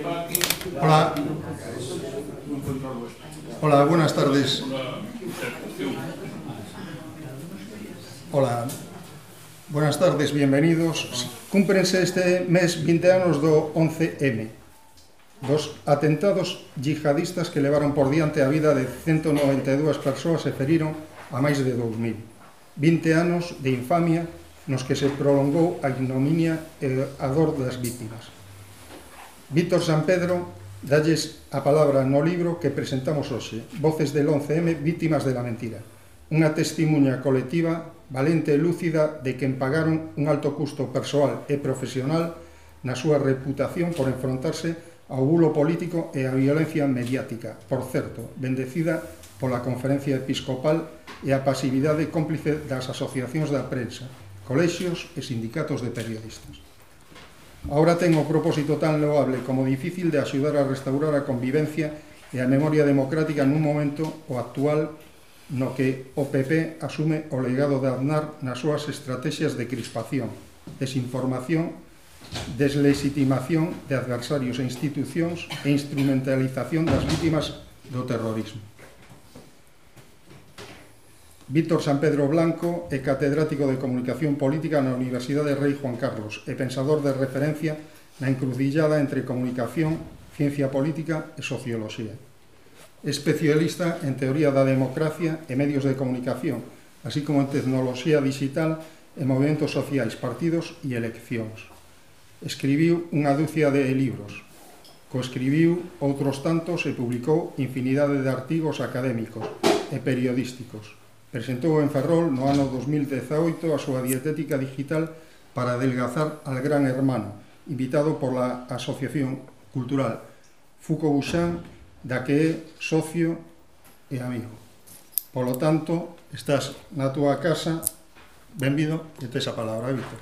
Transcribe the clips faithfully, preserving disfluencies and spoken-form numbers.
Hola. Hola, buenas tardes. Hola. Buenas tardes, bienvenidos. Cúmprense este mes vinte anos do once eme, dos atentados yihadistas que levaron por diante a vida de ciento noventa e dúas persoas e feriron a máis de dous mil. vinte anos de infamia nos que se prolongou a ignominia e a dor das vítimas. Víctor Sampedro dalles a palabra no libro que presentamos hoxe, Voces del once eme, vítimas de la mentira, unha testimuña colectiva valente e lúcida de quen pagaron un alto custo persoal e profesional na súa reputación por enfrontarse ao bulo político e a violencia mediática, por certo, bendecida pola Conferencia Episcopal e a pasividade cómplice das asociacións da prensa, colexios e sindicatos de periodistas. Ahora ten o propósito tan loable como difícil de axudar a restaurar a convivencia e a memoria democrática nun momento o actual no que o P P asume o legado de Aznar nas súas estrategias de crispación, desinformación, deslegitimación de adversarios e institucións e instrumentalización das vítimas do terrorismo. Víctor Sampedro Blanco é catedrático de Comunicación Política na Universidade Rei Juan Carlos e pensador de referencia na encrucillada entre comunicación, ciencia política e socioloxía. Especialista en teoría da democracia e medios de comunicación, así como en tecnoloxía digital e movimentos sociais, partidos e eleccións. Escribiu unha dúcia de libros, coescribiu outros tantos e publicou infinidade de artigos académicos e periodísticos. Presentou en Ferrol no ano dos mil dezaoito a súa dietética digital para adelgazar al gran hermano, invitado por la Asociación Cultural Foucault-Bouchan, da que é socio e amigo. Polo tanto, estás na túa casa, benvido, e tes a palabra, Víctor.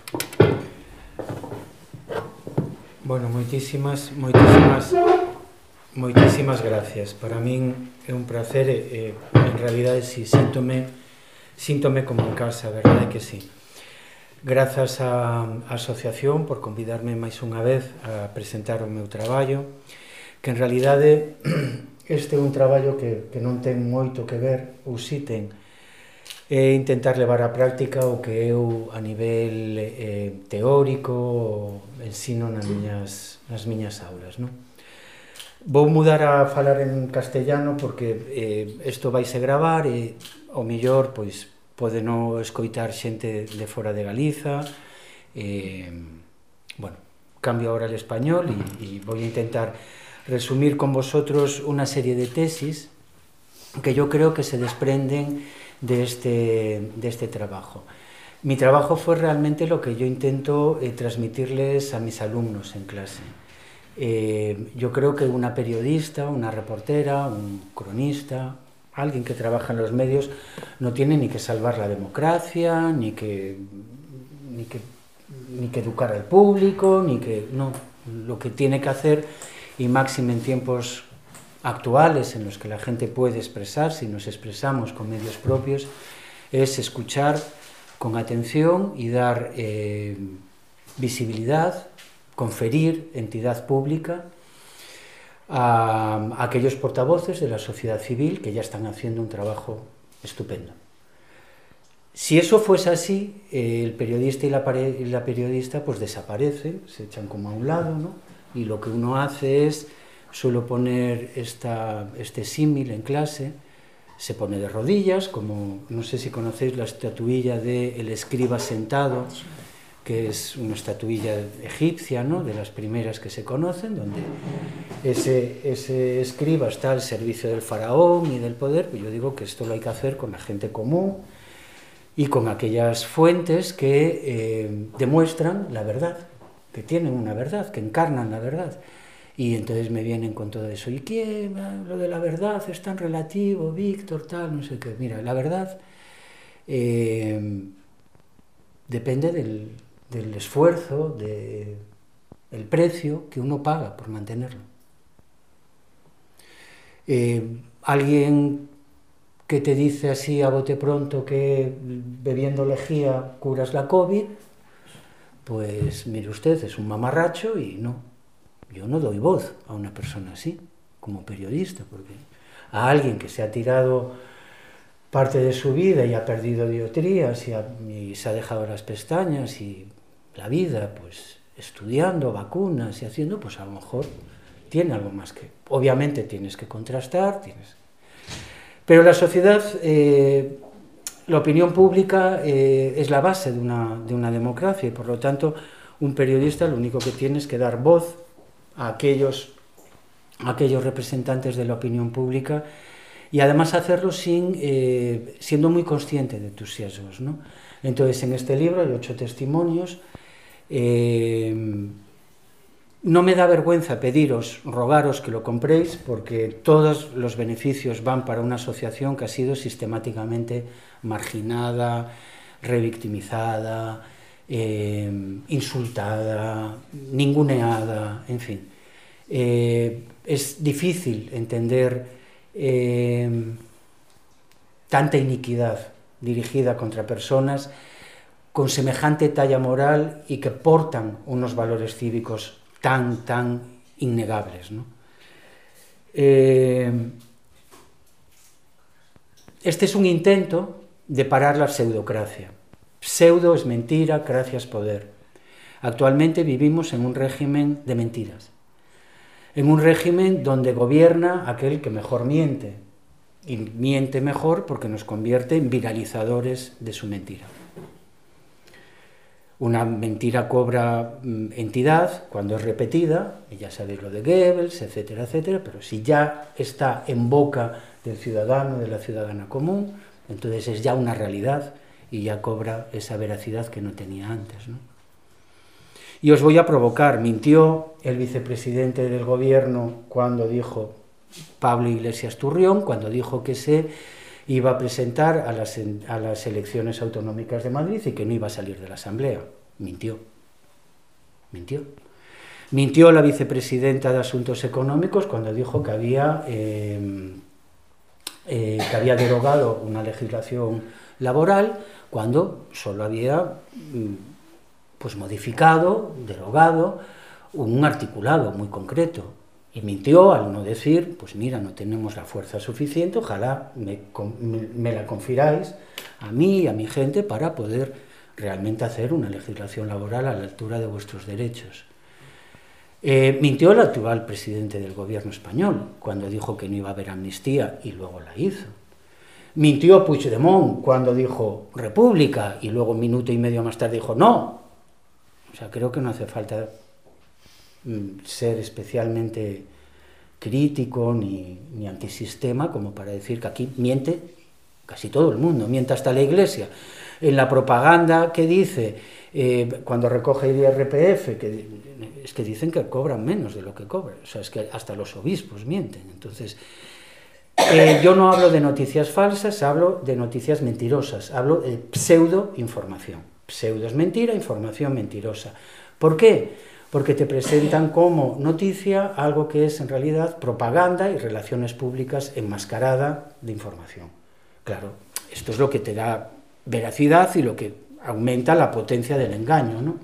Bueno, moitísimas, moitísimas, moitísimas gracias. Para min é un placer e, en realidade, si, síntome, síntome como en casa, a verdade que sí. Grazas á asociación por convidarme máis unha vez a presentar o meu traballo, que en realidade este é un traballo que, que non ten moito que ver, ou si ten, é intentar levar á práctica o que eu a nivel eh, teórico ensino nas miñas, nas miñas aulas, non? Vou mudar a falar en castellano porque eh, isto vaise gravar e ao mellor pois pode non escoitar xente de fora de Galiza. eh, bueno, cambio ahora al español e, e vou intentar resumir con vosotros una serie de tesis que yo creo que se desprenden de este, de este trabajo. Mi trabajo fue realmente lo que yo intento eh, transmitirles a mis alumnos en clase. Eh, yo creo que una periodista, una reportera, un cronista, alguien que trabaja en los medios, no tiene ni que salvar la democracia, ni que, ni que, ni que educar al público, ni que... no, lo que tiene que hacer, y máximo en tiempos actuales en los que la gente puede expresarse y nos expresamos con medios propios, es escuchar con atención y dar eh, visibilidad, conferir entidad pública a, a aquellos portavoces de la sociedad civil que ya están haciendo un trabajo estupendo. Si eso fuese así, eh, el periodista y la, y la periodista pues desaparecen, se echan como a un lado, ¿no? Y lo que uno hace es, suelo poner esta, este símil en clase, se pone de rodillas, como, no sé si conocéis la estatuilla de El escriba sentado, que es una estatuilla egipcia, ¿no?, de las primeras que se conocen, donde ese, ese escriba está al servicio del faraón y del poder. Pues yo digo que esto lo hay que hacer con la gente común y con aquellas fuentes que eh, demuestran la verdad, que tienen una verdad, que encarnan la verdad. Y entonces me vienen con todo eso. ¿Y qué? Lo de la verdad es tan relativo, Víctor, tal, no sé qué. Mira, la verdad eh, depende del, del esfuerzo, de, del precio que uno paga por mantenerlo. Eh, alguien que te dice así a bote pronto que bebiendo lejía curas la COVID, pues mire usted, es un mamarracho y no. yo no doy voz a una persona así, como periodista, porque a alguien que se ha tirado parte de su vida y ha perdido dioptrías y, ha, y se ha dejado las pestañas y la vida, pues estudiando vacunas y haciendo, pues a lo mejor tiene algo más que... Obviamente tienes que contrastar, tienes... Pero la sociedad, eh, la opinión pública eh, es la base de una, de una democracia y por lo tanto un periodista lo único que tiene es que dar voz a aquellos, a aquellos representantes de la opinión pública y además hacerlo sin, eh, siendo muy consciente de tus sesgos, ¿no? Entonces en este libro hay ocho testimonios. Eh, no me da vergüenza pediros, rogaros que lo compréis porque todos los beneficios van para una asociación que ha sido sistemáticamente marginada, revictimizada, eh, insultada, ninguneada, en fin. Eh, es difícil entender eh, tanta iniquidad dirigida contra personas con semejante talla moral y que portan unos valores cívicos tan, tan innegables, ¿no? Eh, este es un intento de parar la pseudocracia. Pseudo es mentira, cracia es poder. Actualmente vivimos en un régimen de mentiras, en un régimen donde gobierna aquel que mejor miente, y miente mejor porque nos convierte en viralizadores de su mentira. Una mentira cobra mm, entidad cuando es repetida, y ya sabéis lo de Goebbels, etcétera, etcétera, pero si ya está en boca del ciudadano, de la ciudadana común, entonces es ya una realidad y ya cobra esa veracidad que no tenía antes, ¿no? Y os voy a provocar, mintió el vicepresidente del gobierno cuando dijo, Pablo Iglesias Turrión, cuando dijo que se iba a presentar a las, a las elecciones autonómicas de Madrid y que no iba a salir de la Asamblea. Mintió. Mintió. Mintió la vicepresidenta de Asuntos Económicos cuando dijo que había, eh, eh, que había derogado una legislación laboral cuando solo había pues, modificado, derogado un articulado muy concreto. Y mintió al no decir, pues mira, no tenemos la fuerza suficiente, ojalá me, me, me la confiráis a mí y a mi gente para poder realmente hacer una legislación laboral a la altura de vuestros derechos. Eh, mintió el actual presidente del gobierno español cuando dijo que no iba a haber amnistía y luego la hizo. Mintió Puigdemont cuando dijo república y luego un minuto y medio más tarde dijo no. O sea, creo que no hace falta ser especialmente crítico ni, ni antisistema como para decir que aquí miente casi todo el mundo, miente hasta la Iglesia. En la propaganda que dice, eh, cuando recoge el I R P F, que, es que dicen que cobran menos de lo que cobran, o sea, es que hasta los obispos mienten. Entonces, eh, yo no hablo de noticias falsas, hablo de noticias mentirosas, hablo de pseudo-información. Pseudo es mentira, información mentirosa. ¿Por qué? Porque te presentan como noticia algo que es en realidad propaganda y relaciones públicas enmascarada de información. Claro, esto es lo que te da veracidad y lo que aumenta la potencia del engaño, ¿no?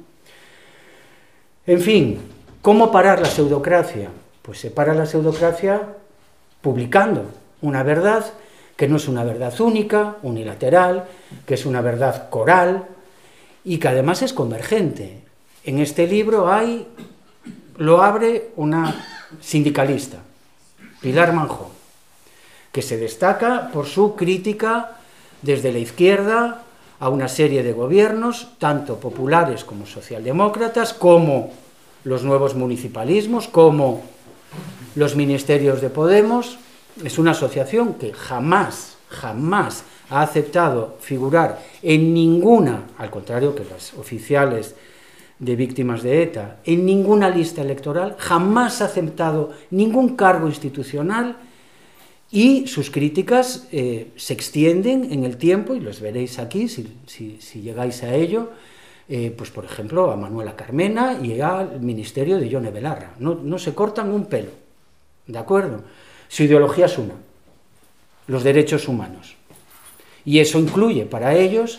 En fin, ¿cómo parar la pseudocracia? Pues se para la pseudocracia publicando una verdad que no es una verdad única, unilateral, que es una verdad coral y que además es convergente. En este libro hay, lo abre una sindicalista, Pilar Manjón, que se destaca por su crítica desde la izquierda a una serie de gobiernos, tanto populares como socialdemócratas, como los nuevos municipalismos, como los ministerios de Podemos. Es una asociación que jamás, jamás ha aceptado figurar en ninguna, al contrario que las oficiales de víctimas de ETA, en ninguna lista electoral, jamás ha aceptado ningún cargo institucional y sus críticas eh, se extienden en el tiempo, y los veréis aquí si, si, si llegáis a ello, eh, pues por ejemplo a Manuela Carmena y al ministerio de Ione Belarra. No, no se cortan un pelo, ¿de acuerdo? Su ideología es una, los derechos humanos. Y eso incluye para ellos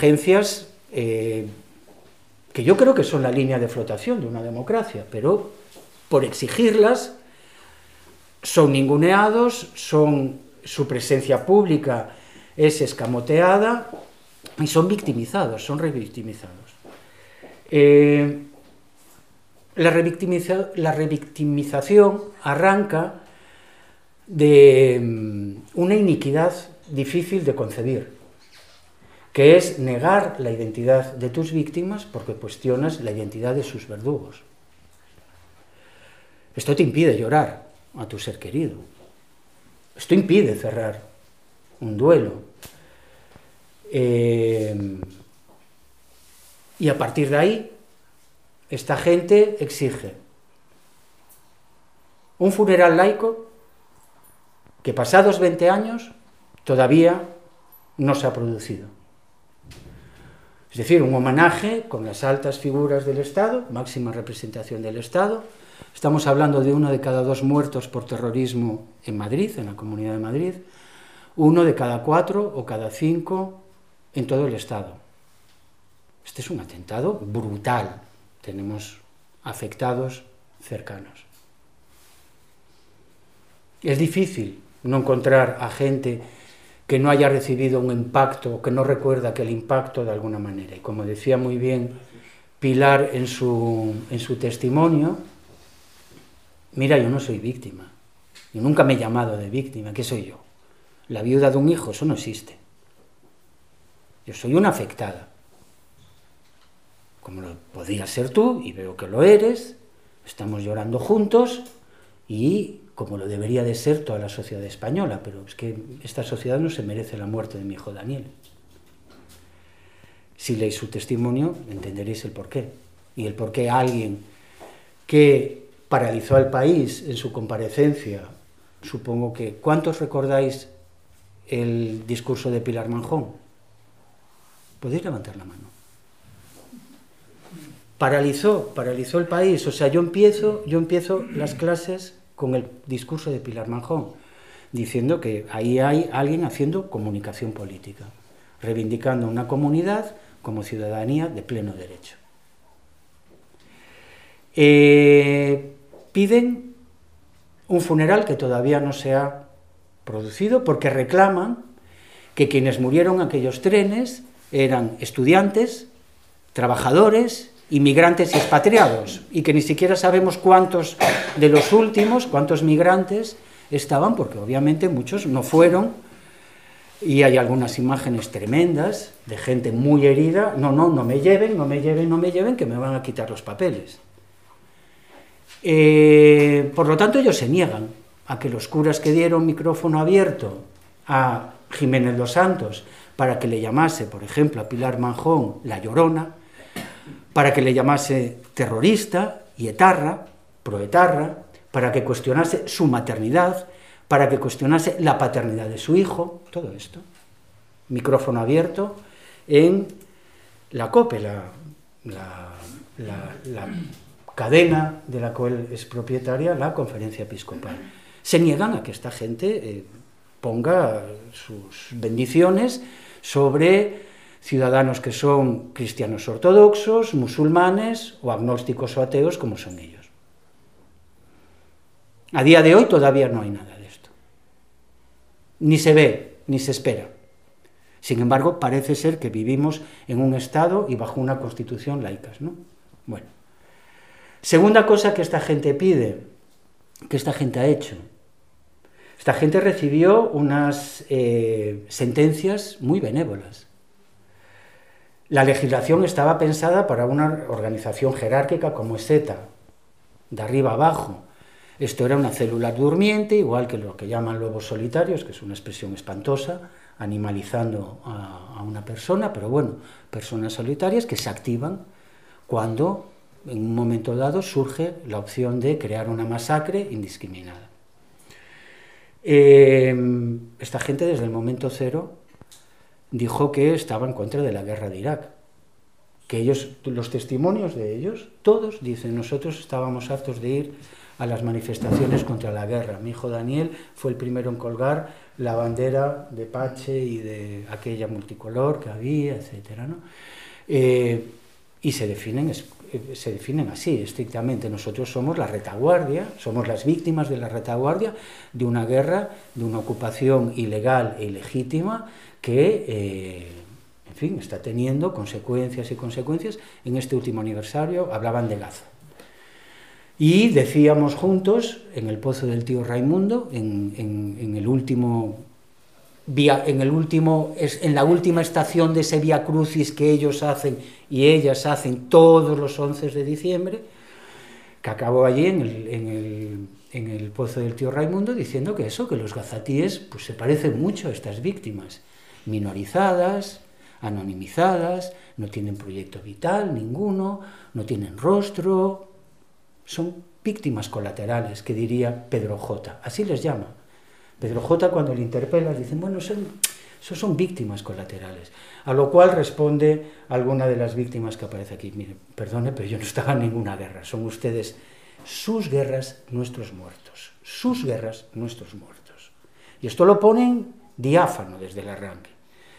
exigencias eh, que yo creo que son la línea de flotación de una democracia, pero por exigirlas, son ninguneados, son, su presencia pública es escamoteada y son victimizados, son revictimizados. Eh, la, revictimiza, la revictimización arranca de una iniquidad difícil de concebir, que es negar la identidad de tus víctimas porque cuestionas la identidad de sus verdugos. Esto te impide llorar a tu ser querido. Esto impide cerrar un duelo. Eh, y a partir de ahí, esta gente exige un funeral laico que pasados veinte años todavía no se ha producido. Es decir, un homenaje con las altas figuras del Estado, máxima representación del Estado. Estamos hablando de uno de cada dos muertos por terrorismo en Madrid, en la Comunidad de Madrid, uno de cada cuatro o cada cinco en todo el Estado. Este es un atentado brutal. Tenemos afectados cercanos. Es difícil no encontrar a gente que no haya recibido un impacto, que no recuerda aquel impacto de alguna manera. Y como decía muy bien Pilar en su, en su testimonio, mira, yo no soy víctima. Yo nunca me he llamado de víctima. ¿Qué soy yo? La viuda de un hijo, eso no existe. Yo soy una afectada. Como lo podías ser tú, y veo que lo eres, estamos llorando juntos, y como lo debería de ser toda la sociedad española, pero es que esta sociedad no se merece la muerte de mi hijo Daniel. Si leéis su testimonio, entenderéis el porqué. Y el porqué alguien que paralizó al país en su comparecencia, supongo que... ¿Cuántos recordáis el discurso de Pilar Manjón? ¿Podéis levantar la mano? Paralizó, paralizó el país. O sea, yo empiezo, yo empiezo las clases con el discurso de Pilar Manjón, diciendo que ahí hay alguien haciendo comunicación política, reivindicando una comunidad como ciudadanía de pleno derecho. Eh, piden un funeral que todavía no se ha producido porque reclaman que quienes murieron en aquellos trenes eran estudiantes, trabajadores, inmigrantes y expatriados, y que ni siquiera sabemos cuántos de los últimos, cuántos migrantes estaban, porque obviamente muchos no fueron, y hay algunas imágenes tremendas de gente muy herida. No, no, no me lleven, no me lleven, no me lleven, que me van a quitar los papeles. Eh, por lo tanto, ellos se niegan a que los curas que dieron micrófono abierto a Jiménez Los Santos para que le llamase, por ejemplo, a Pilar Manjón la Llorona, para que le llamase terrorista y etarra, proetarra, para que cuestionase su maternidad, para que cuestionase la paternidad de su hijo, todo esto. Micrófono abierto en la COPE, la, la, la, la cadena de la cual es propietaria la Conferencia Episcopal. Se niegan a que esta gente eh, ponga sus bendiciones sobre ciudadanos que son cristianos ortodoxos, musulmanes o agnósticos o ateos, como son ellos. A día de hoy todavía no hay nada de esto. Ni se ve, ni se espera. Sin embargo, parece ser que vivimos en un Estado y bajo una Constitución laicas, ¿no? Bueno. Segunda cosa que esta gente pide, que esta gente ha hecho. Esta gente recibió unas eh, sentencias muy benévolas. La legislación estaba pensada para una organización jerárquica como es ETA, de arriba abajo. Esto era una célula durmiente, igual que lo que llaman lobos solitarios, que es una expresión espantosa, animalizando a, a una persona, pero bueno, personas solitarias que se activan cuando en un momento dado surge la opción de crear una masacre indiscriminada. Eh, esta gente desde el momento cero dijo que estaba en contra de la guerra de Irak, que ellos, los testimonios de ellos, todos dicen, nosotros estábamos hartos de ir a las manifestaciones contra la guerra. Mi hijo Daniel fue el primero en colgar la bandera de Pache y de aquella multicolor que había, etcétera, ¿no? Eh, y se definen eh, se definen así, estrictamente. Nosotros somos la retaguardia, somos las víctimas de la retaguardia de una guerra, de una ocupación ilegal e ilegítima que, eh, en fin, está teniendo consecuencias y consecuencias. En este último aniversario hablaban de Gaza. Y decíamos juntos, en el Pozo del Tío Raimundo, en, en, en el último... Vía, en, el último, en la última estación de ese Vía Crucis que ellos hacen y ellas hacen todos los once de diciembre, que acabó allí en el, en el, en el Pozo del Tío Raimundo, diciendo que eso, que los gazatíes pues, se parecen mucho a estas víctimas, minorizadas, anonimizadas, no tienen proyecto vital ninguno, no tienen rostro, son víctimas colaterales, que diría Pedro J. Así les llama. Pedro J. cuando le interpela dicen, bueno, son, esos son víctimas colaterales, a lo cual responde alguna de las víctimas que aparece aquí, mire, perdone, pero yo no estaba en ninguna guerra, son ustedes, sus guerras, nuestros muertos, sus guerras, nuestros muertos. Y esto lo ponen diáfano desde el arranque.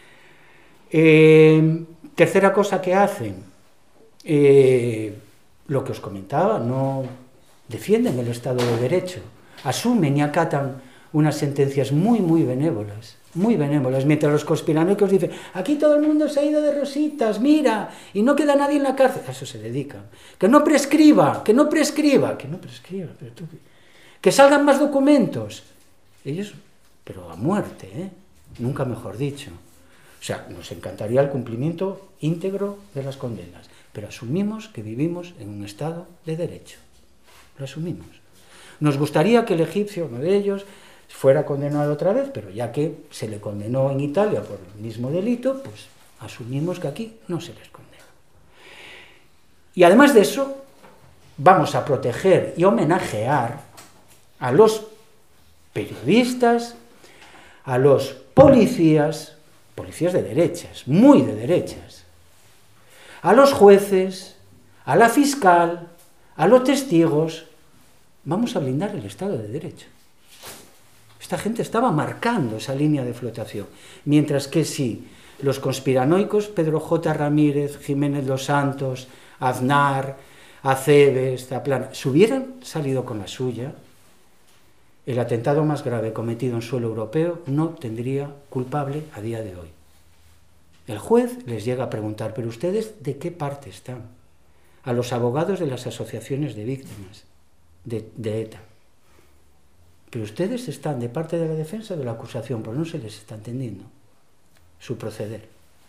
Eh, tercera cosa que hacen, eh, lo que os comentaba, no defienden el Estado de Derecho, asumen y acatan unas sentencias muy, muy benévolas, muy benévolas, mientras los conspiranoicos dicen, aquí todo el mundo se ha ido de rositas, mira, y no queda nadie en la cárcel. A eso se dedican. Que no prescriba, que no prescriba, que no prescriba, pero tú, que salgan más documentos. Ellos, pero a muerte, ¿eh? Nunca mejor dicho. O sea, nos encantaría el cumplimiento íntegro de las condenas, pero asumimos que vivimos en un Estado de Derecho. Lo asumimos. Nos gustaría que el egipcio, uno de ellos, fuera condenado otra vez, pero ya que se le condenó en Italia por el mismo delito, pues asumimos que aquí no se les condena. Y además de eso, vamos a proteger y homenajear a los periodistas, a los policías, policías de derechas, muy de derechas, a los jueces, a la fiscal, a los testigos. Vamos a blindar el Estado de Derecho. Esta gente estaba marcando esa línea de flotación, mientras que si los conspiranoicos, Pedro J. Ramírez, Jiménez Los Santos, Aznar, Acebes, Zaplana, se hubieran salido con la suya, el atentado más grave cometido en suelo europeo no tendría culpable a día de hoy. El juez les llega a preguntar, ¿pero ustedes de qué parte están? A los abogados de las asociaciones de víctimas de, de ETA. Pero ustedes están de parte de la defensa o de la acusación, porque no se les está entendiendo su proceder.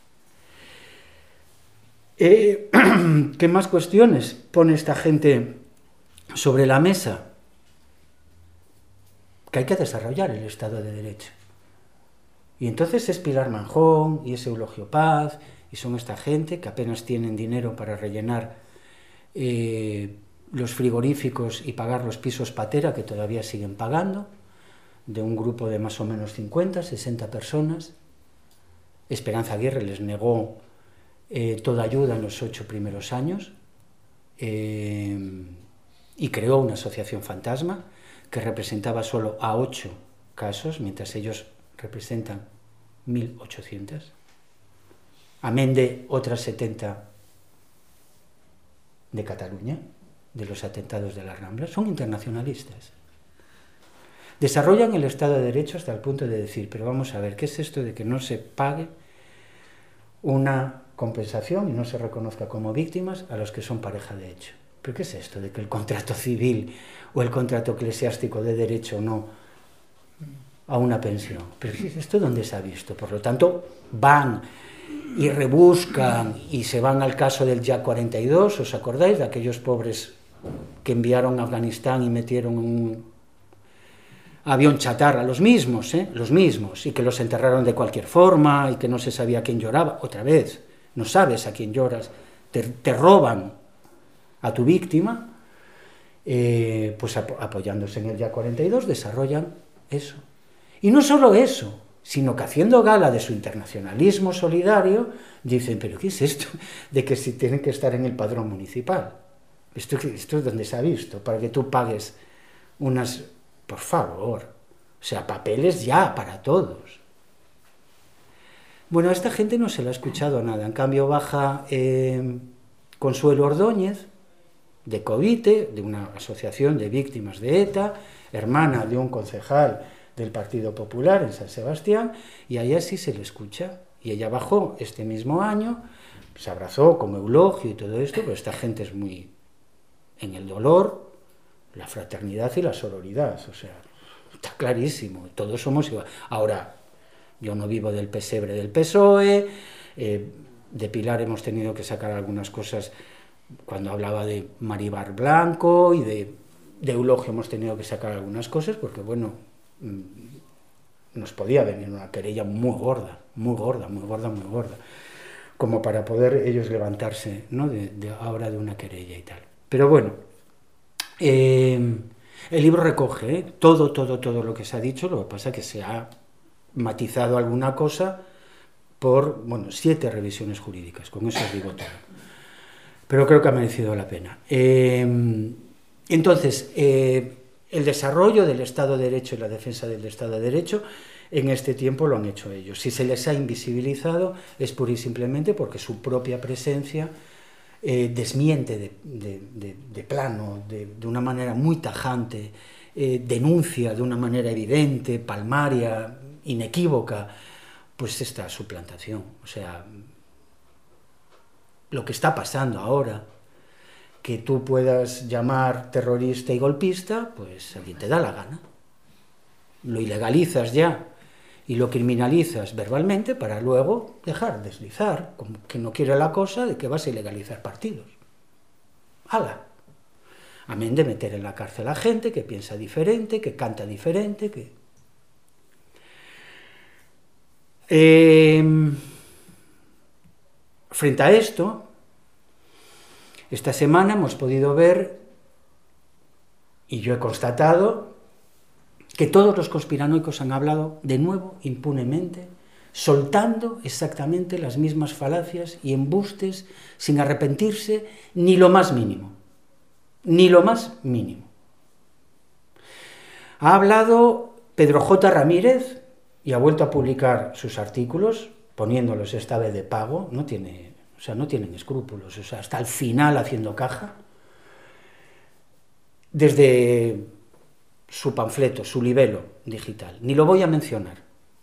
Eh, ¿Qué más cuestiones pone esta gente sobre la mesa? Que hay que desarrollar el Estado de Derecho. Y entonces es Pilar Manjón y es Eulogio Paz, y son esta gente que apenas tienen dinero para rellenar eh, los frigoríficos y pagar los pisos patera que todavía siguen pagando, de un grupo de más o menos cincuenta, sesenta personas. Esperanza Aguirre les negó eh, toda ayuda en los ocho primeros años eh, y creó una asociación fantasma que representaba solo a ocho casos, mientras ellos representan mil ochocientos, amén de otras setenta de Cataluña, de los atentados de las Ramblas. Son internacionalistas. Desarrollan el Estado de Derecho hasta el punto de decir, pero vamos a ver, ¿qué es esto de que no se pague una compensación y no se reconozca como víctimas a los que son pareja de hecho? ¿Pero qué es esto de que el contrato civil o el contrato eclesiástico de derecho o no a una pensión? ¿Pero esto dónde se ha visto? Por lo tanto, van y rebuscan y se van al caso del Yak cuarenta y dos, ¿os acordáis? De aquellos pobres que enviaron a Afganistán y metieron un avión chatarra, los mismos, ¿eh? Los mismos, y que los enterraron de cualquier forma y que no se sabía quién lloraba. Otra vez, no sabes a quién lloras, te, te roban a tu víctima, eh, pues ap apoyándose en el Yak cuarenta y dos desarrollan eso. Y no solo eso, sino que haciendo gala de su internacionalismo solidario, dicen, pero ¿qué es esto de que si tienen que estar en el padrón municipal? Esto, esto es donde se ha visto, para que tú pagues unas... Por favor, o sea, papeles ya para todos. Bueno, a esta gente no se le ha escuchado nada, en cambio baja eh, Consuelo Ordóñez, de Covite, de una asociación de víctimas de ETA, hermana de un concejal del Partido Popular en San Sebastián, y a ella sí se le escucha. Y ella bajó este mismo año, se abrazó con Eulogio y todo esto, pero esta gente es muy en el dolor, la fraternidad y la sororidad, o sea, está clarísimo, todos somos igual. Ahora, yo no vivo del pesebre del P S O E, eh, de Pilar hemos tenido que sacar algunas cosas cuando hablaba de Maribal Blanco, y de, de Eulogio hemos tenido que sacar algunas cosas porque, bueno, nos podía venir una querella muy gorda, muy gorda, muy gorda, muy gorda, como para poder ellos levantarse, ¿no?, de, de ahora de una querella y tal. Pero bueno, eh, el libro recoge ¿eh? todo, todo, todo lo que se ha dicho, lo que pasa es que se ha matizado alguna cosa por, bueno, siete revisiones jurídicas, con eso os digo todo. Pero creo que ha merecido la pena. Eh, entonces, eh, el desarrollo del Estado de Derecho y la defensa del Estado de Derecho en este tiempo lo han hecho ellos. Si se les ha invisibilizado es pura y simplemente porque su propia presencia eh, desmiente de, de, de, de plano, de, de una manera muy tajante, eh, denuncia de una manera evidente, palmaria, inequívoca, pues esta suplantación. O sea, lo que está pasando ahora, que tú puedas llamar terrorista y golpista, pues a quien te da la gana. Lo ilegalizas ya y lo criminalizas verbalmente para luego dejar deslizar, como que no quiere la cosa de que vas a ilegalizar partidos. ¡Hala! Amén de meter en la cárcel a gente que piensa diferente, que canta diferente, que... Eh... Frente a esto, esta semana hemos podido ver, y yo he constatado, que todos los conspiranoicos han hablado de nuevo impunemente, soltando exactamente las mismas falacias y embustes sin arrepentirse ni lo más mínimo, ni lo más mínimo. Ha hablado Pedro J. Ramírez y ha vuelto a publicar sus artículos, poniéndolos esta vez de pago, no tiene, o sea, no tienen escrúpulos, o sea, hasta el final haciendo caja, desde su panfleto, su libelo digital, ni lo voy a mencionar.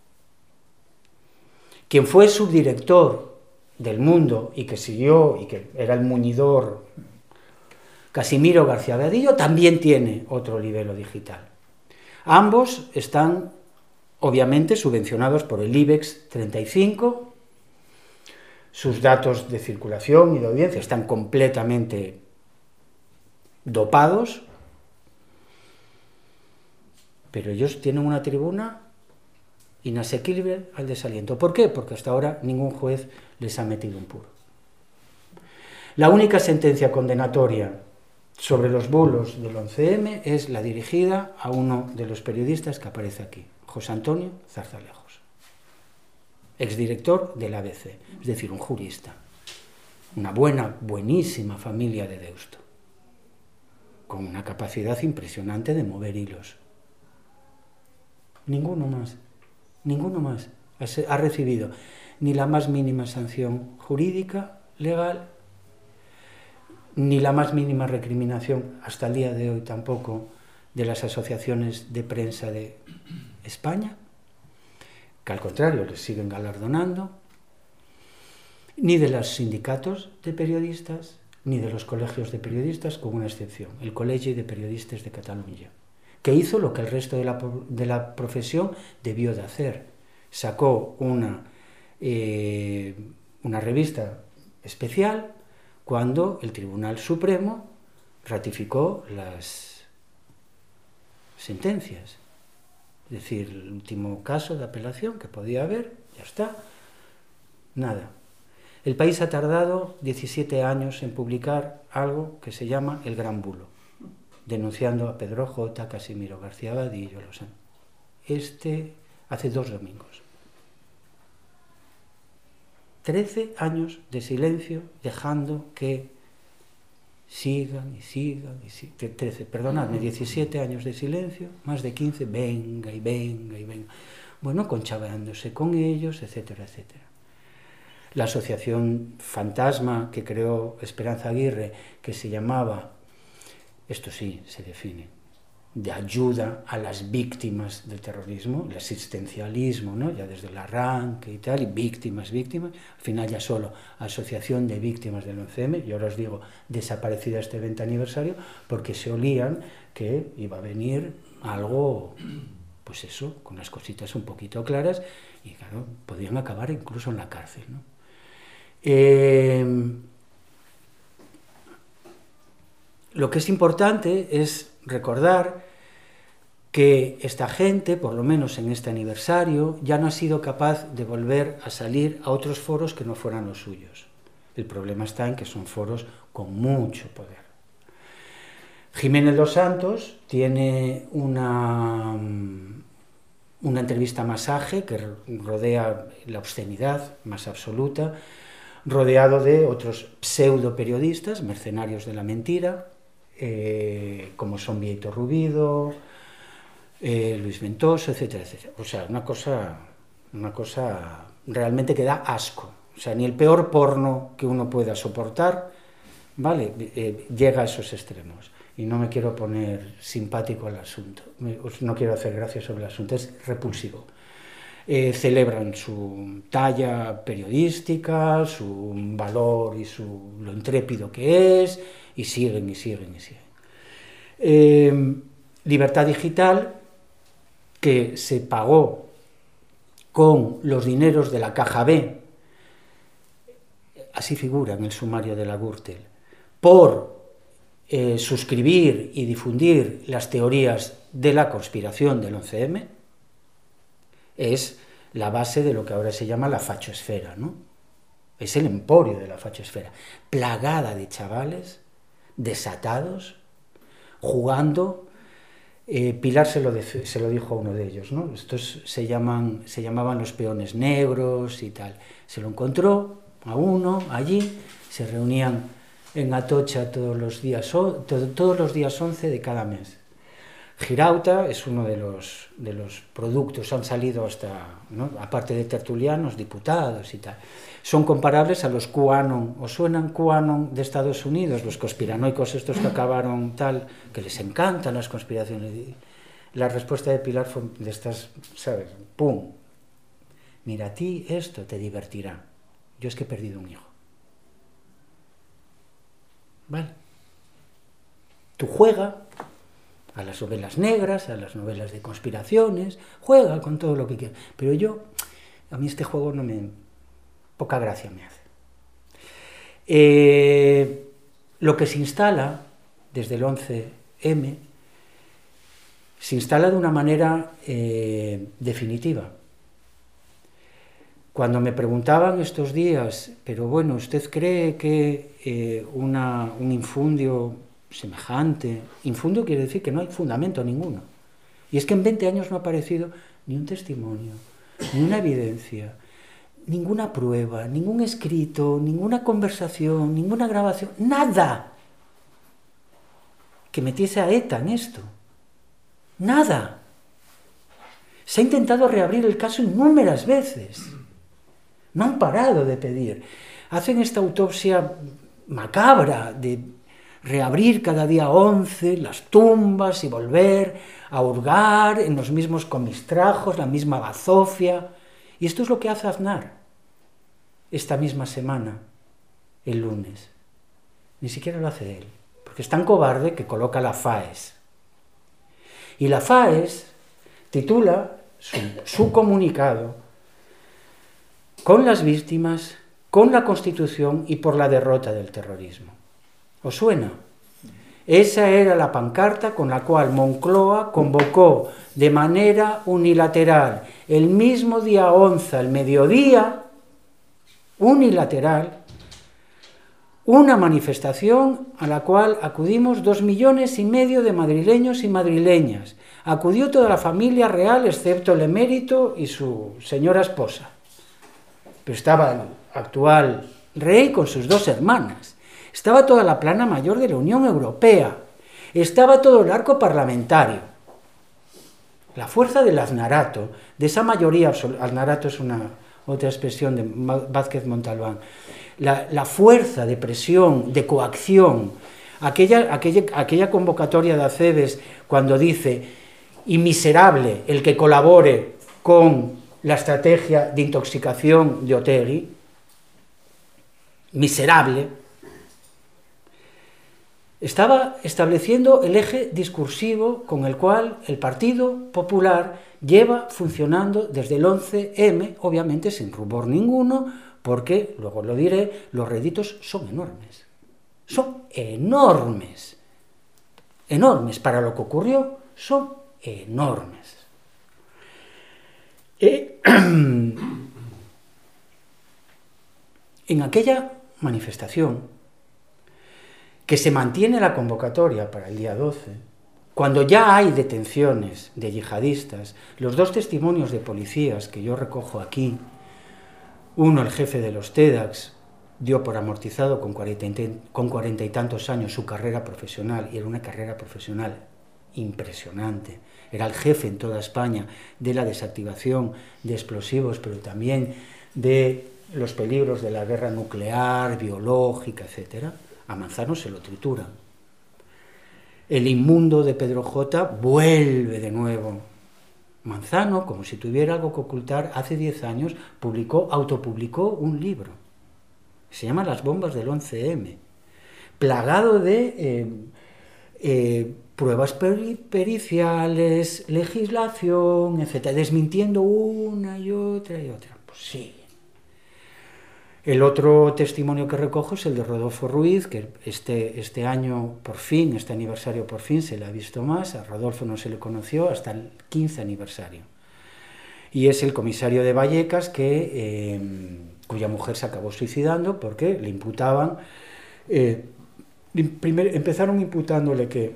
Quien fue subdirector del Mundo y que siguió, y que era el muñidor, Casimiro García Vadillo, también tiene otro libelo digital. Ambos están obviamente subvencionados por el IBEX treinta y cinco, sus datos de circulación y de audiencia están completamente dopados, pero ellos tienen una tribuna inasequible al desaliento. ¿Por qué? Porque hasta ahora ningún juez les ha metido un puro. La única sentencia condenatoria sobre los bulos del once eme es la dirigida a uno de los periodistas que aparece aquí, José Antonio Zarzalejos, exdirector del A B C, es decir, un jurista, una buena, buenísima familia de Deusto, con una capacidad impresionante de mover hilos. Ninguno más, ninguno más ha recibido ni la más mínima sanción jurídica, legal, ni la más mínima recriminación, hasta el día de hoy tampoco, de las asociaciones de prensa de España, que al contrario les siguen galardonando, ni de los sindicatos de periodistas, ni de los colegios de periodistas, con una excepción, el Colegio de Periodistas de Cataluña, que hizo lo que el resto de la, de la profesión debió de hacer. Sacó una, eh, una revista especial cuando el Tribunal Supremo ratificó las sentencias. Es decir, el último caso de apelación que podía haber, ya está, nada. El país ha tardado diecisiete años en publicar algo que se llama El Gran Bulo, denunciando a Pedro J., Casimiro García Vadillo, los han... Este, hace dos domingos. Trece años de silencio, dejando que sigan y sigan y sigan. Trece, perdonadme, diecisiete años de silencio, más de quince, venga y venga y venga. Bueno, conchabeándose con ellos, etcétera, etcétera. La asociación fantasma que creó Esperanza Aguirre, que se llamaba esto sí se define, de ayuda a las víctimas del terrorismo, el asistencialismo, ¿no? Ya desde el arranque y tal, y víctimas, víctimas, al final ya solo Asociación de Víctimas del once eme, y ahora os digo, desaparecida este veinte aniversario, porque se olían que iba a venir algo, pues eso, con las cositas un poquito claras, y claro, podían acabar incluso en la cárcel, ¿no? Eh, lo que es importante es recordar que esta gente, por lo menos en este aniversario, ya no ha sido capaz de volver a salir a otros foros que no fueran los suyos. El problema está en que son foros con mucho poder. Jiménez Los Santos tiene una, una entrevista masaje que rodea la obscenidad más absoluta, rodeado de otros pseudo periodistas, mercenarios de la mentira, eh, como son Vieito Rubido, eh, Luis Ventoso, etcétera, etcétera. O sea, una cosa, una cosa realmente que da asco. O sea, ni el peor porno que uno pueda soportar, ¿vale?, eh, llega a esos extremos. Y no me quiero poner simpático al asunto, no quiero hacer gracia sobre el asunto, es repulsivo. Eh, celebran su talla periodística, su valor y su, lo intrépido que es, y siguen y siguen y siguen. Eh, Libertad Digital, que se pagó con los dineros de la Caja B, así figura en el sumario de la Gürtel, por eh, suscribir y difundir las teorías de la conspiración del once eme, es la base de lo que ahora se llama la fachosfera, ¿no? Es el emporio de la fachosfera, plagada de chavales desatados, jugando. Eh, Pilar se lo, de, se lo dijo a uno de ellos, ¿no? Estos se, llaman, se llamaban los peones negros y tal. Se lo encontró a uno allí, se reunían en Atocha todos los días, todo, todos los días once de cada mes. Girauta es uno de los, de los productos, han salido hasta, ¿no?, aparte de tertulianos, diputados y tal. Son comparables a los QAnon, ¿os suenan QAnon de Estados Unidos? Los conspiranoicos estos que acabaron tal, que les encantan las conspiraciones. La respuesta de Pilar fue de estas, ¿sabes? ¡Pum! Mira, a ti esto te divertirá. Yo es que he perdido un hijo. ¿Vale? Tú juega a las novelas negras, a las novelas de conspiraciones, juega con todo lo que quieras. Pero yo, a mí este juego no me... poca gracia me hace. Eh, lo que se instala desde el once eme, se instala de una manera eh, definitiva. Cuando me preguntaban estos días, pero bueno, ¿usted cree que eh, una, un infundio semejante, infundio quiere decir que no hay fundamento ninguno, y es que en veinte años no ha aparecido ni un testimonio, ni una evidencia, ninguna prueba, ningún escrito, ninguna conversación, ninguna grabación, nada que metiese a ETA en esto, nada. Se ha intentado reabrir el caso innúmeras veces, no han parado de pedir, hacen esta autopsia macabra de reabrir cada día once las tumbas y volver a hurgar en los mismos comistrajos, la misma bazofia. Y esto es lo que hace Aznar esta misma semana, el lunes. Ni siquiera lo hace él, porque es tan cobarde que coloca la FAES. Y la FAES titula su, su comunicado con las víctimas, con la Constitución y por la derrota del terrorismo. ¿Os suena? Esa era la pancarta con la cual Moncloa convocó de manera unilateral, el mismo día once al mediodía, unilateral, una manifestación a la cual acudimos dos millones y medio de madrileños y madrileñas. Acudió toda la familia real, excepto el emérito y su señora esposa. Pero estaba el actual rey con sus dos hermanas. Estaba toda la plana mayor de la Unión Europea, estaba todo el arco parlamentario. La fuerza del aznarato, de esa mayoría absoluta, aznarato es una otra expresión de Vázquez Montalbán, la, la fuerza de presión, de coacción aquella, aquella, aquella convocatoria de Aceves cuando dice y miserable el que colabore con la estrategia de intoxicación de Otegi, miserable, estaba estableciendo el eje discursivo con el cual el Partido Popular lleva funcionando desde el once eme, obviamente sin rubor ninguno, porque, luego lo diré, los réditos son enormes. Son enormes. Enormes. Para lo que ocurrió, son enormes. Eh, en aquella manifestación, que se mantiene la convocatoria para el día doce, cuando ya hay detenciones de yihadistas, los dos testimonios de policías que yo recojo aquí, uno, el jefe de los TEDx, dio por amortizado con cuarenta, con cuarenta y tantos años su carrera profesional, y era una carrera profesional impresionante. Era el jefe en toda España de la desactivación de explosivos, pero también de los peligros de la guerra nuclear, biológica, etcétera. A Manzano se lo trituran. El inmundo de Pedro J. vuelve de nuevo. Manzano, como si tuviera algo que ocultar, hace diez años publicó, autopublicó un libro. Se llama Las bombas del once eme, plagado de eh, eh, pruebas peri periciales, legislación, etcétera, desmintiendo una y otra y otra. Pues sí. El otro testimonio que recojo es el de Rodolfo Ruiz, que este, este año, por fin, este aniversario por fin, se le ha visto más. A Rodolfo no se le conoció hasta el quince aniversario. Y es el comisario de Vallecas, que, eh, cuya mujer se acabó suicidando porque le imputaban... Eh, primer, empezaron imputándole que,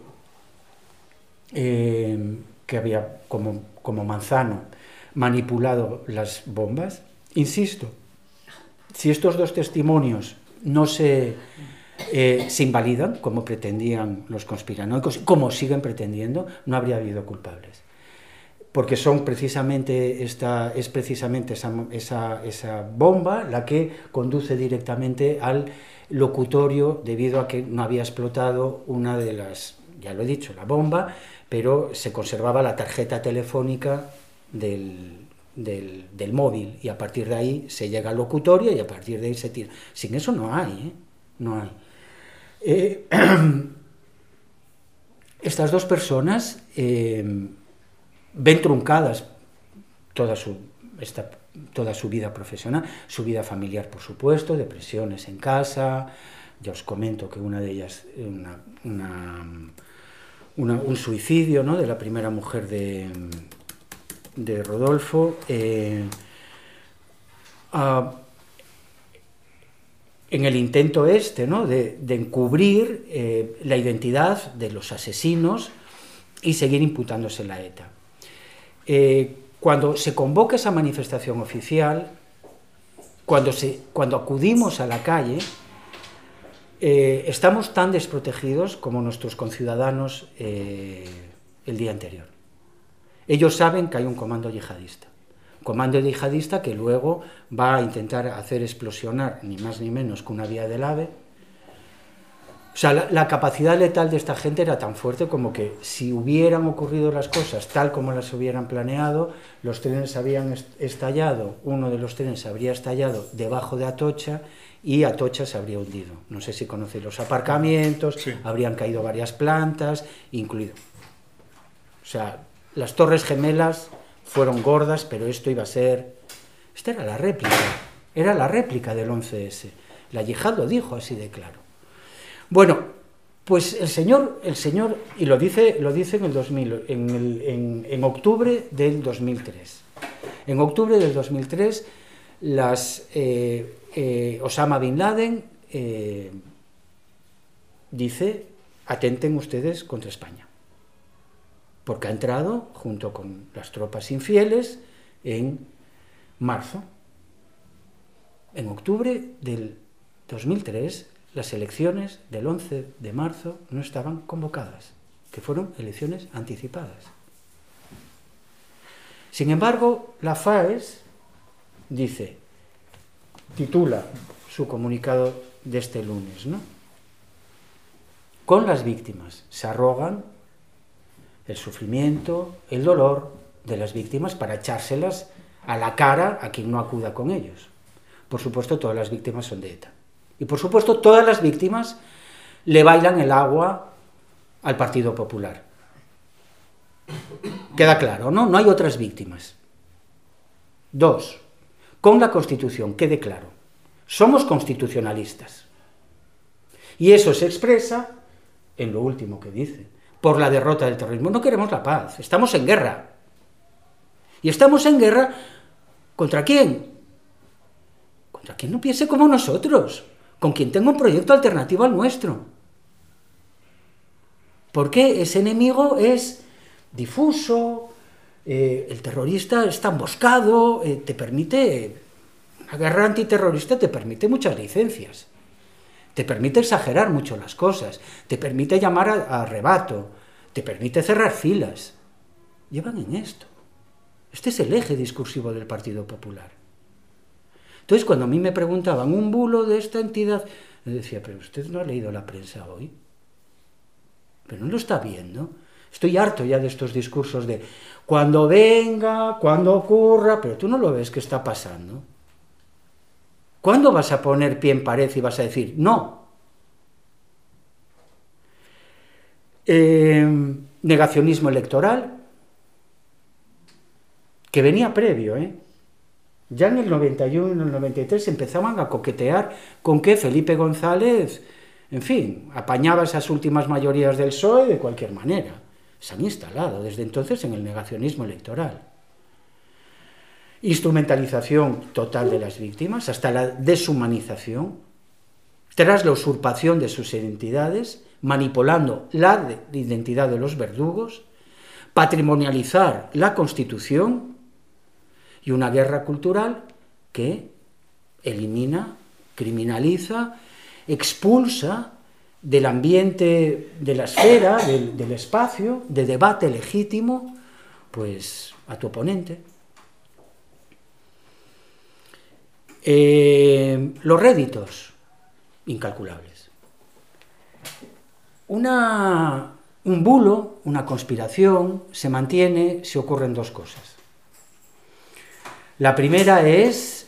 eh, que había, como, como Manzano, manipulado las bombas. Insisto, si estos dos testimonios no se, eh, se invalidan, como pretendían los conspiranoicos, como siguen pretendiendo, no habría habido culpables. Porque son precisamente esta, es precisamente esa, esa, esa bomba la que conduce directamente al locutorio, debido a que no había explotado una de las, ya lo he dicho, la bomba, pero se conservaba la tarjeta telefónica del... Del, del móvil, y a partir de ahí se llega al locutorio y a partir de ahí se tira. Sin eso no hay, ¿eh? No hay. Eh, estas dos personas eh, ven truncadas toda su, esta, toda su vida profesional, su vida familiar, por supuesto, depresiones en casa. Ya os comento que una de ellas, una, una, una, un suicidio, ¿no?, de la primera mujer de... de Rodolfo, eh, uh, en el intento este, ¿no?, de, de encubrir eh, la identidad de los asesinos y seguir imputándose la ETA. Eh, cuando se convoca esa manifestación oficial, cuando, se, cuando acudimos a la calle, eh, estamos tan desprotegidos como nuestros conciudadanos eh, el día anterior. Ellos saben que hay un comando yihadista, comando yihadista que luego va a intentar hacer explosionar, ni más ni menos que una vía del AVE. O sea, la, la capacidad letal de esta gente era tan fuerte como que si hubieran ocurrido las cosas tal como las hubieran planeado, los trenes habrían estallado, uno de los trenes habría estallado debajo de Atocha y Atocha se habría hundido. No sé si conocéis los aparcamientos, sí. Habrían caído varias plantas, incluido. O sea... Las Torres Gemelas fueron gordas, pero esto iba a ser... Esta era la réplica, era la réplica del once ese. La yihad lo dijo así de claro. Bueno, pues el señor, el señor y lo dice, lo dice en, el dos mil, en, el, en, en octubre del dos mil tres. En octubre del dos mil tres, las, eh, eh, Osama Bin Laden eh, dice, atenten ustedes contra España, porque ha entrado junto con las tropas infieles en marzo. En octubre del dos mil tres, las elecciones del once de marzo no estaban convocadas, que fueron elecciones anticipadas. Sin embargo, la FAES dice, titula su comunicado de este lunes, ¿no?, con las víctimas, se arrogan el sufrimiento, el dolor de las víctimas para echárselas a la cara a quien no acuda con ellos. Por supuesto, todas las víctimas son de ETA. Y por supuesto, todas las víctimas le bailan el agua al Partido Popular. Queda claro, ¿no? No hay otras víctimas. Dos, con la Constitución, quede claro, somos constitucionalistas. Y eso se expresa en lo último que dice, por la derrota del terrorismo. No queremos la paz, estamos en guerra. Y estamos en guerra ¿contra quién? Contra quien no piense como nosotros, con quien tenga un proyecto alternativo al nuestro. Porque ese enemigo es difuso, eh, el terrorista está emboscado, eh, te permite, una guerra antiterrorista te permite muchas licencias, te permite exagerar mucho las cosas, te permite llamar a, a arrebato, te permite cerrar filas. Llevan en esto. Este es el eje discursivo del Partido Popular. Entonces, cuando a mí me preguntaban un bulo de esta entidad, me decía, pero usted no ha leído la prensa hoy, pero no lo está viendo. Estoy harto ya de estos discursos de cuando venga, cuando ocurra, pero tú no lo ves que está pasando. ¿Cuándo vas a poner pie en pared y vas a decir no? Eh, negacionismo electoral, que venía previo, ¿eh? Ya en el noventa y uno, en el noventa y tres empezaban a coquetear con que Felipe González, en fin, apañaba esas últimas mayorías del P S O E de cualquier manera. Se han instalado desde entonces en el negacionismo electoral. Instrumentalización total de las víctimas, hasta la deshumanización, tras la usurpación de sus identidades, manipulando la identidad de los verdugos, patrimonializar la Constitución y una guerra cultural que elimina, criminaliza, expulsa del ambiente, de la esfera, del, del espacio, de debate legítimo, pues a tu oponente. Eh, los réditos, incalculables. Una, un bulo, una conspiración, se mantiene si ocurren dos cosas. La primera es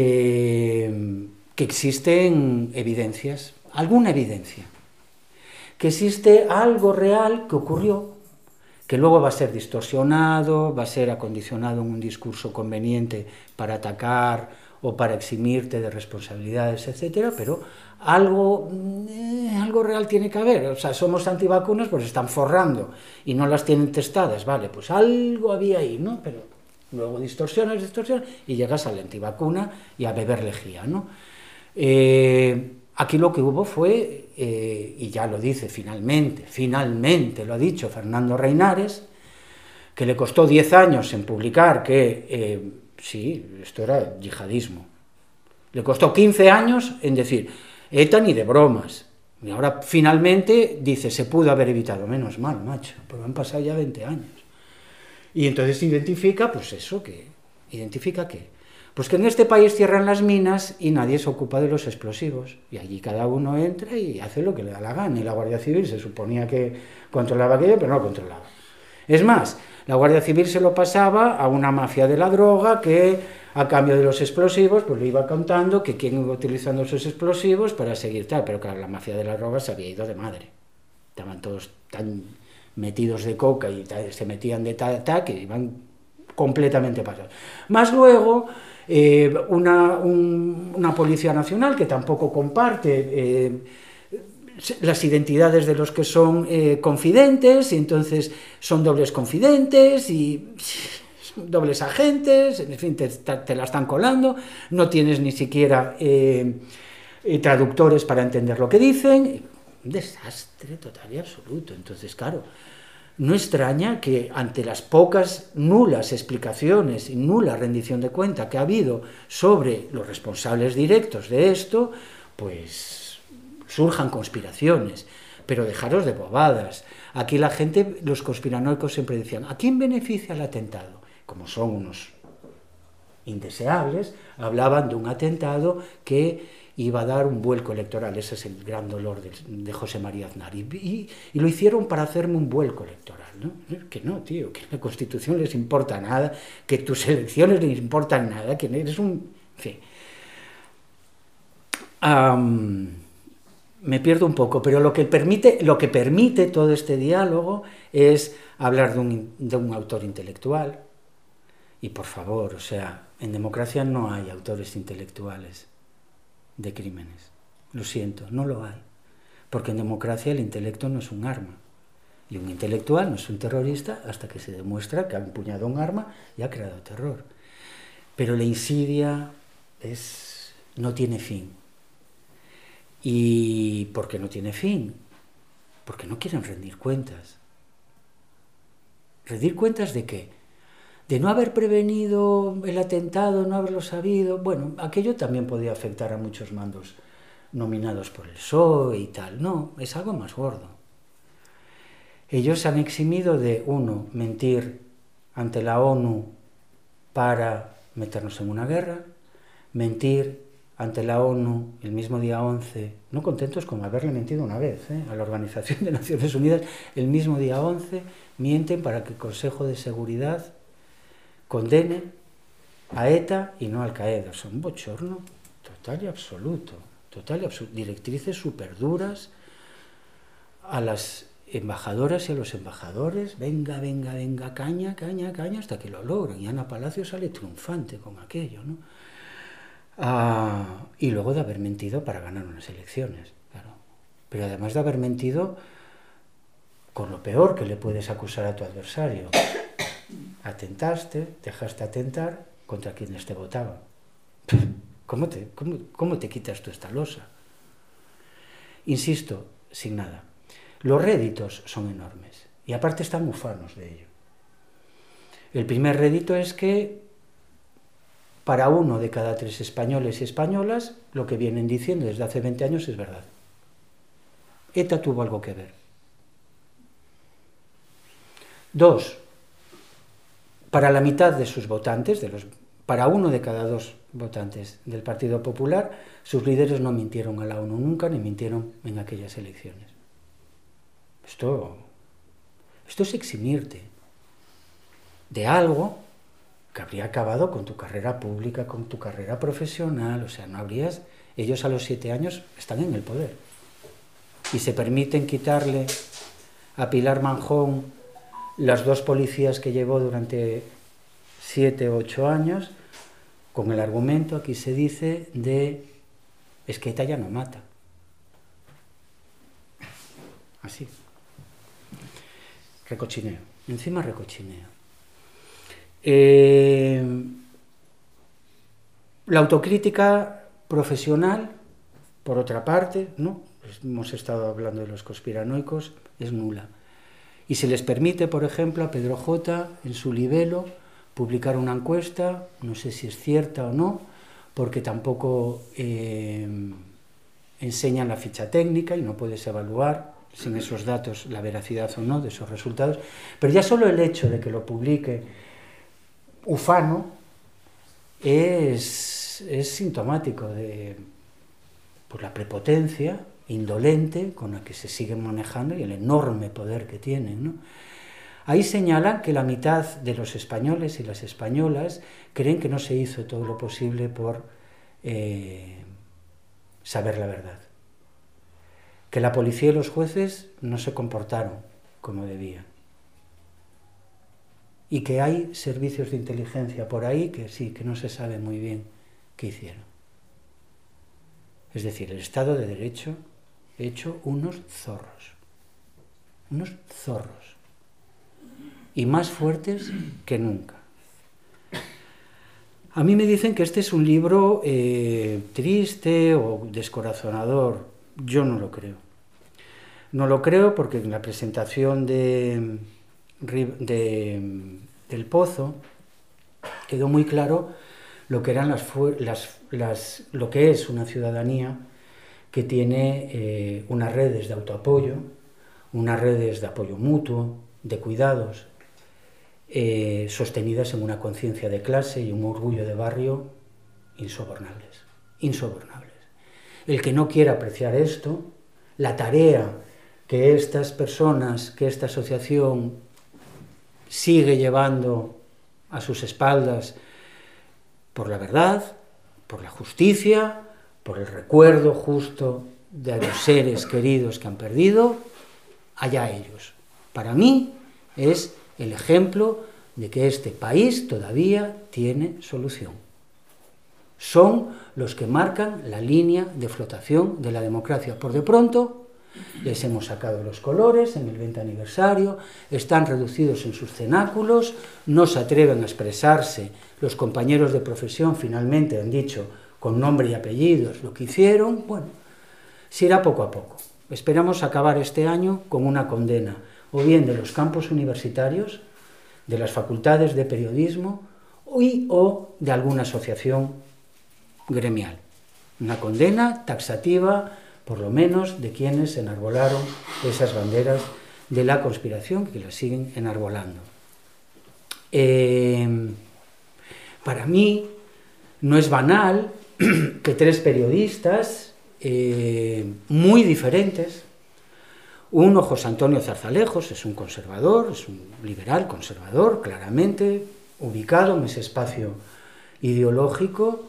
eh, que existen evidencias, alguna evidencia, que existe algo real que ocurrió, que luego va a ser distorsionado, va a ser acondicionado en un discurso conveniente para atacar o para eximirte de responsabilidades, etcétera, pero algo, eh, algo real tiene que haber. O sea, somos antivacunas, pues están forrando y no las tienen testadas, vale, pues algo había ahí, ¿no? Pero luego distorsionas, distorsionas y llegas a la antivacuna y a beber lejía, ¿no? Eh, aquí lo que hubo fue, eh, y ya lo dice finalmente, finalmente lo ha dicho Fernando Reinares, que le costó diez años en publicar que, eh, sí, esto era yihadismo. Le costó quince años en decir, ETA ni de bromas. Y ahora finalmente dice, se pudo haber evitado. Menos mal, macho, pero han pasado ya veinte años. Y entonces identifica, pues eso, que ¿identifica qué? Pues que en este país cierran las minas y nadie se ocupa de los explosivos. Y allí cada uno entra y hace lo que le da la gana. Y la Guardia Civil se suponía que controlaba aquello, pero no controlaba. Es más, la Guardia Civil se lo pasaba a una mafia de la droga que, a cambio de los explosivos, pues le iba contando que quién iba utilizando esos explosivos para seguir tal. Pero claro, la mafia de la droga se había ido de madre. Estaban todos tan metidos de coca y se metían de tal, tal, que iban completamente pasados. Más luego, eh, una, un, una Policía Nacional que tampoco comparte eh, las identidades de los que son eh, confidentes, y entonces son dobles confidentes y dobles agentes, en fin, te, te la están colando, no tienes ni siquiera eh, eh, traductores para entender lo que dicen. Un desastre total y absoluto. Entonces, claro, no extraña que ante las pocas nulas explicaciones y nula rendición de cuenta que ha habido sobre los responsables directos de esto, pues surjan conspiraciones. Pero dejaros de bobadas. Aquí la gente, los conspiranoicos siempre decían, ¿a quién beneficia el atentado? Como son unos indeseables, hablaban de un atentado que iba a dar un vuelco electoral. Ese es el gran dolor de, de José María Aznar. Y, y, y lo hicieron para hacerme un vuelco electoral, ¿no? Que no, tío, que la Constitución les importa nada, que tus elecciones les importan nada, que eres un... En fin. Um, me pierdo un poco, pero lo que permite, lo que permite todo este diálogo es hablar de un, de un autor intelectual. Y por favor, o sea, en democracia no hay autores intelectuales de crímenes. Lo siento, no lo hay. Porque en democracia el intelecto no es un arma. Y un intelectual no es un terrorista hasta que se demuestra que ha empuñado un arma y ha creado terror. Pero la insidia es, no tiene fin. ¿Y por qué no tiene fin? Porque no quieren rendir cuentas. ¿Rendir cuentas de qué? De no haber prevenido el atentado, no haberlo sabido. Bueno, aquello también podía afectar a muchos mandos nominados por el P S O E y tal. No, es algo más gordo. Ellos han eximido de, uno, mentir ante la ONU para meternos en una guerra, mentir ante la ONU el mismo día once, no contentos con haberle mentido una vez, ¿eh? a la Organización de Naciones Unidas, el mismo día once, mienten para que el Consejo de Seguridad condene a ETA y no a Al-Qaeda. Son un bochorno total y absoluto, total y absoluto. Directrices súper duras a las embajadoras y a los embajadores, venga, venga, venga, caña, caña, caña, hasta que lo logran. Y Ana Palacio sale triunfante con aquello, ¿no? Ah, y luego de haber mentido para ganar unas elecciones, claro. Pero además de haber mentido con lo peor que le puedes acusar a tu adversario. Atentaste, dejaste atentar contra quienes te votaban. ¿Cómo te, cómo, cómo te quitas tú esta losa? Insisto, sin nada. Los réditos son enormes y aparte están ufanos de ello. El primer rédito es que para uno de cada tres españoles y españolas lo que vienen diciendo desde hace veinte años es verdad. ETA tuvo algo que ver. Dos, para la mitad de sus votantes, de los, para uno de cada dos votantes del Partido Popular, sus líderes no mintieron a la ONU nunca ni mintieron en aquellas elecciones. Esto, esto es eximirte de algo que habría acabado con tu carrera pública, con tu carrera profesional, o sea, no habrías... Ellos a los siete años están en el poder y se permiten quitarle a Pilar Manjón las dos policías que llevó durante siete o ocho años, con el argumento, aquí se dice, de es que ETA ya no mata. Así. Recochineo. Encima recochineo. Eh, la autocrítica profesional, por otra parte, ¿no? Hemos estado hablando de los conspiranoicos, es nula. Y se les permite, por ejemplo, a Pedro J, en su libelo, publicar una encuesta, no sé si es cierta o no, porque tampoco eh, enseñan la ficha técnica y no puedes evaluar sin esos datos la veracidad o no de esos resultados. Pero ya solo el hecho de que lo publique ufano es, es sintomático de pues, la prepotencia indolente con la que se siguen manejando y el enorme poder que tienen, ¿no? Ahí señalan que la mitad de los españoles y las españolas creen que no se hizo todo lo posible por eh, saber la verdad, que la policía y los jueces no se comportaron como debían y que hay servicios de inteligencia por ahí que sí, que no se sabe muy bien qué hicieron. Es decir, el Estado de Derecho hecho unos zorros, unos zorros, y más fuertes que nunca. A mí me dicen que este es un libro eh, triste o descorazonador. Yo no lo creo. No lo creo porque en la presentación de, de, del Pozo quedó muy claro lo que, eran las, las, las, lo que es una ciudadanía que tiene eh, unas redes de autoapoyo, unas redes de apoyo mutuo, de cuidados, eh, sostenidas en una conciencia de clase y un orgullo de barrio insobornables, insobornables. el que no quiera apreciar esto, la tarea que estas personas, que esta asociación sigue llevando a sus espaldas por la verdad, por la justicia, por el recuerdo justo de los seres queridos que han perdido, allá ellos. Para mí es el ejemplo de que este país todavía tiene solución. Son los que marcan la línea de flotación de la democracia. Por de pronto, les hemos sacado los colores en el veinte aniversario, están reducidos en sus cenáculos, no se atreven a expresarse. Los compañeros de profesión finalmente han dicho con nombre y apellidos lo que hicieron. Bueno, se irá poco a poco. Esperamos acabar este año con una condena, o bien de los campus universitarios, de las facultades de periodismo, y, o de alguna asociación gremial. Una condena taxativa, por lo menos, de quienes enarbolaron esas banderas de la conspiración, que las siguen enarbolando. Eh, para mí, no es banal que tres periodistas eh, muy diferentes, uno, José Antonio Zarzalejos, es un conservador, es un liberal conservador, claramente ubicado en ese espacio ideológico,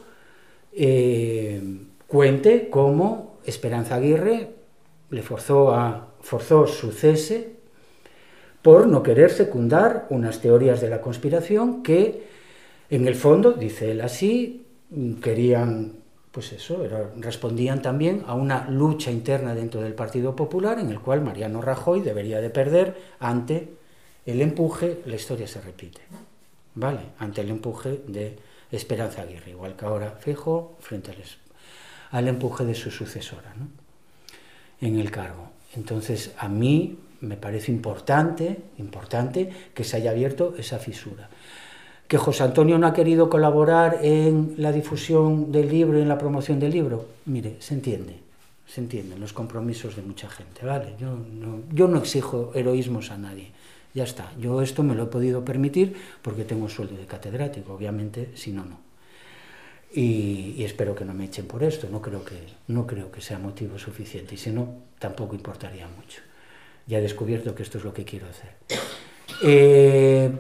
eh, cuente cómo Esperanza Aguirre le forzó, a, forzó su cese por no querer secundar unas teorías de la conspiración que, en el fondo, dice él así, querían, pues eso, era, respondían también a una lucha interna dentro del Partido Popular en el cual Mariano Rajoy debería de perder ante el empuje, la historia se repite, ¿vale? Ante el empuje de Esperanza Aguirre, igual que ahora Feijóo frente al, al empuje de su sucesora, ¿no?, en el cargo. Entonces, a mí me parece importante, importante que se haya abierto esa fisura. ¿Que José Antonio no ha querido colaborar en la difusión del libro y en la promoción del libro? Mire, se entiende, se entienden los compromisos de mucha gente, ¿vale? Yo no, yo no exijo heroísmos a nadie, ya está. Yo esto me lo he podido permitir porque tengo un sueldo de catedrático, obviamente, si no, no. Y, y espero que no me echen por esto, no creo que, no creo que sea motivo suficiente, y si no, tampoco importaría mucho. Ya he descubierto que esto es lo que quiero hacer. Eh...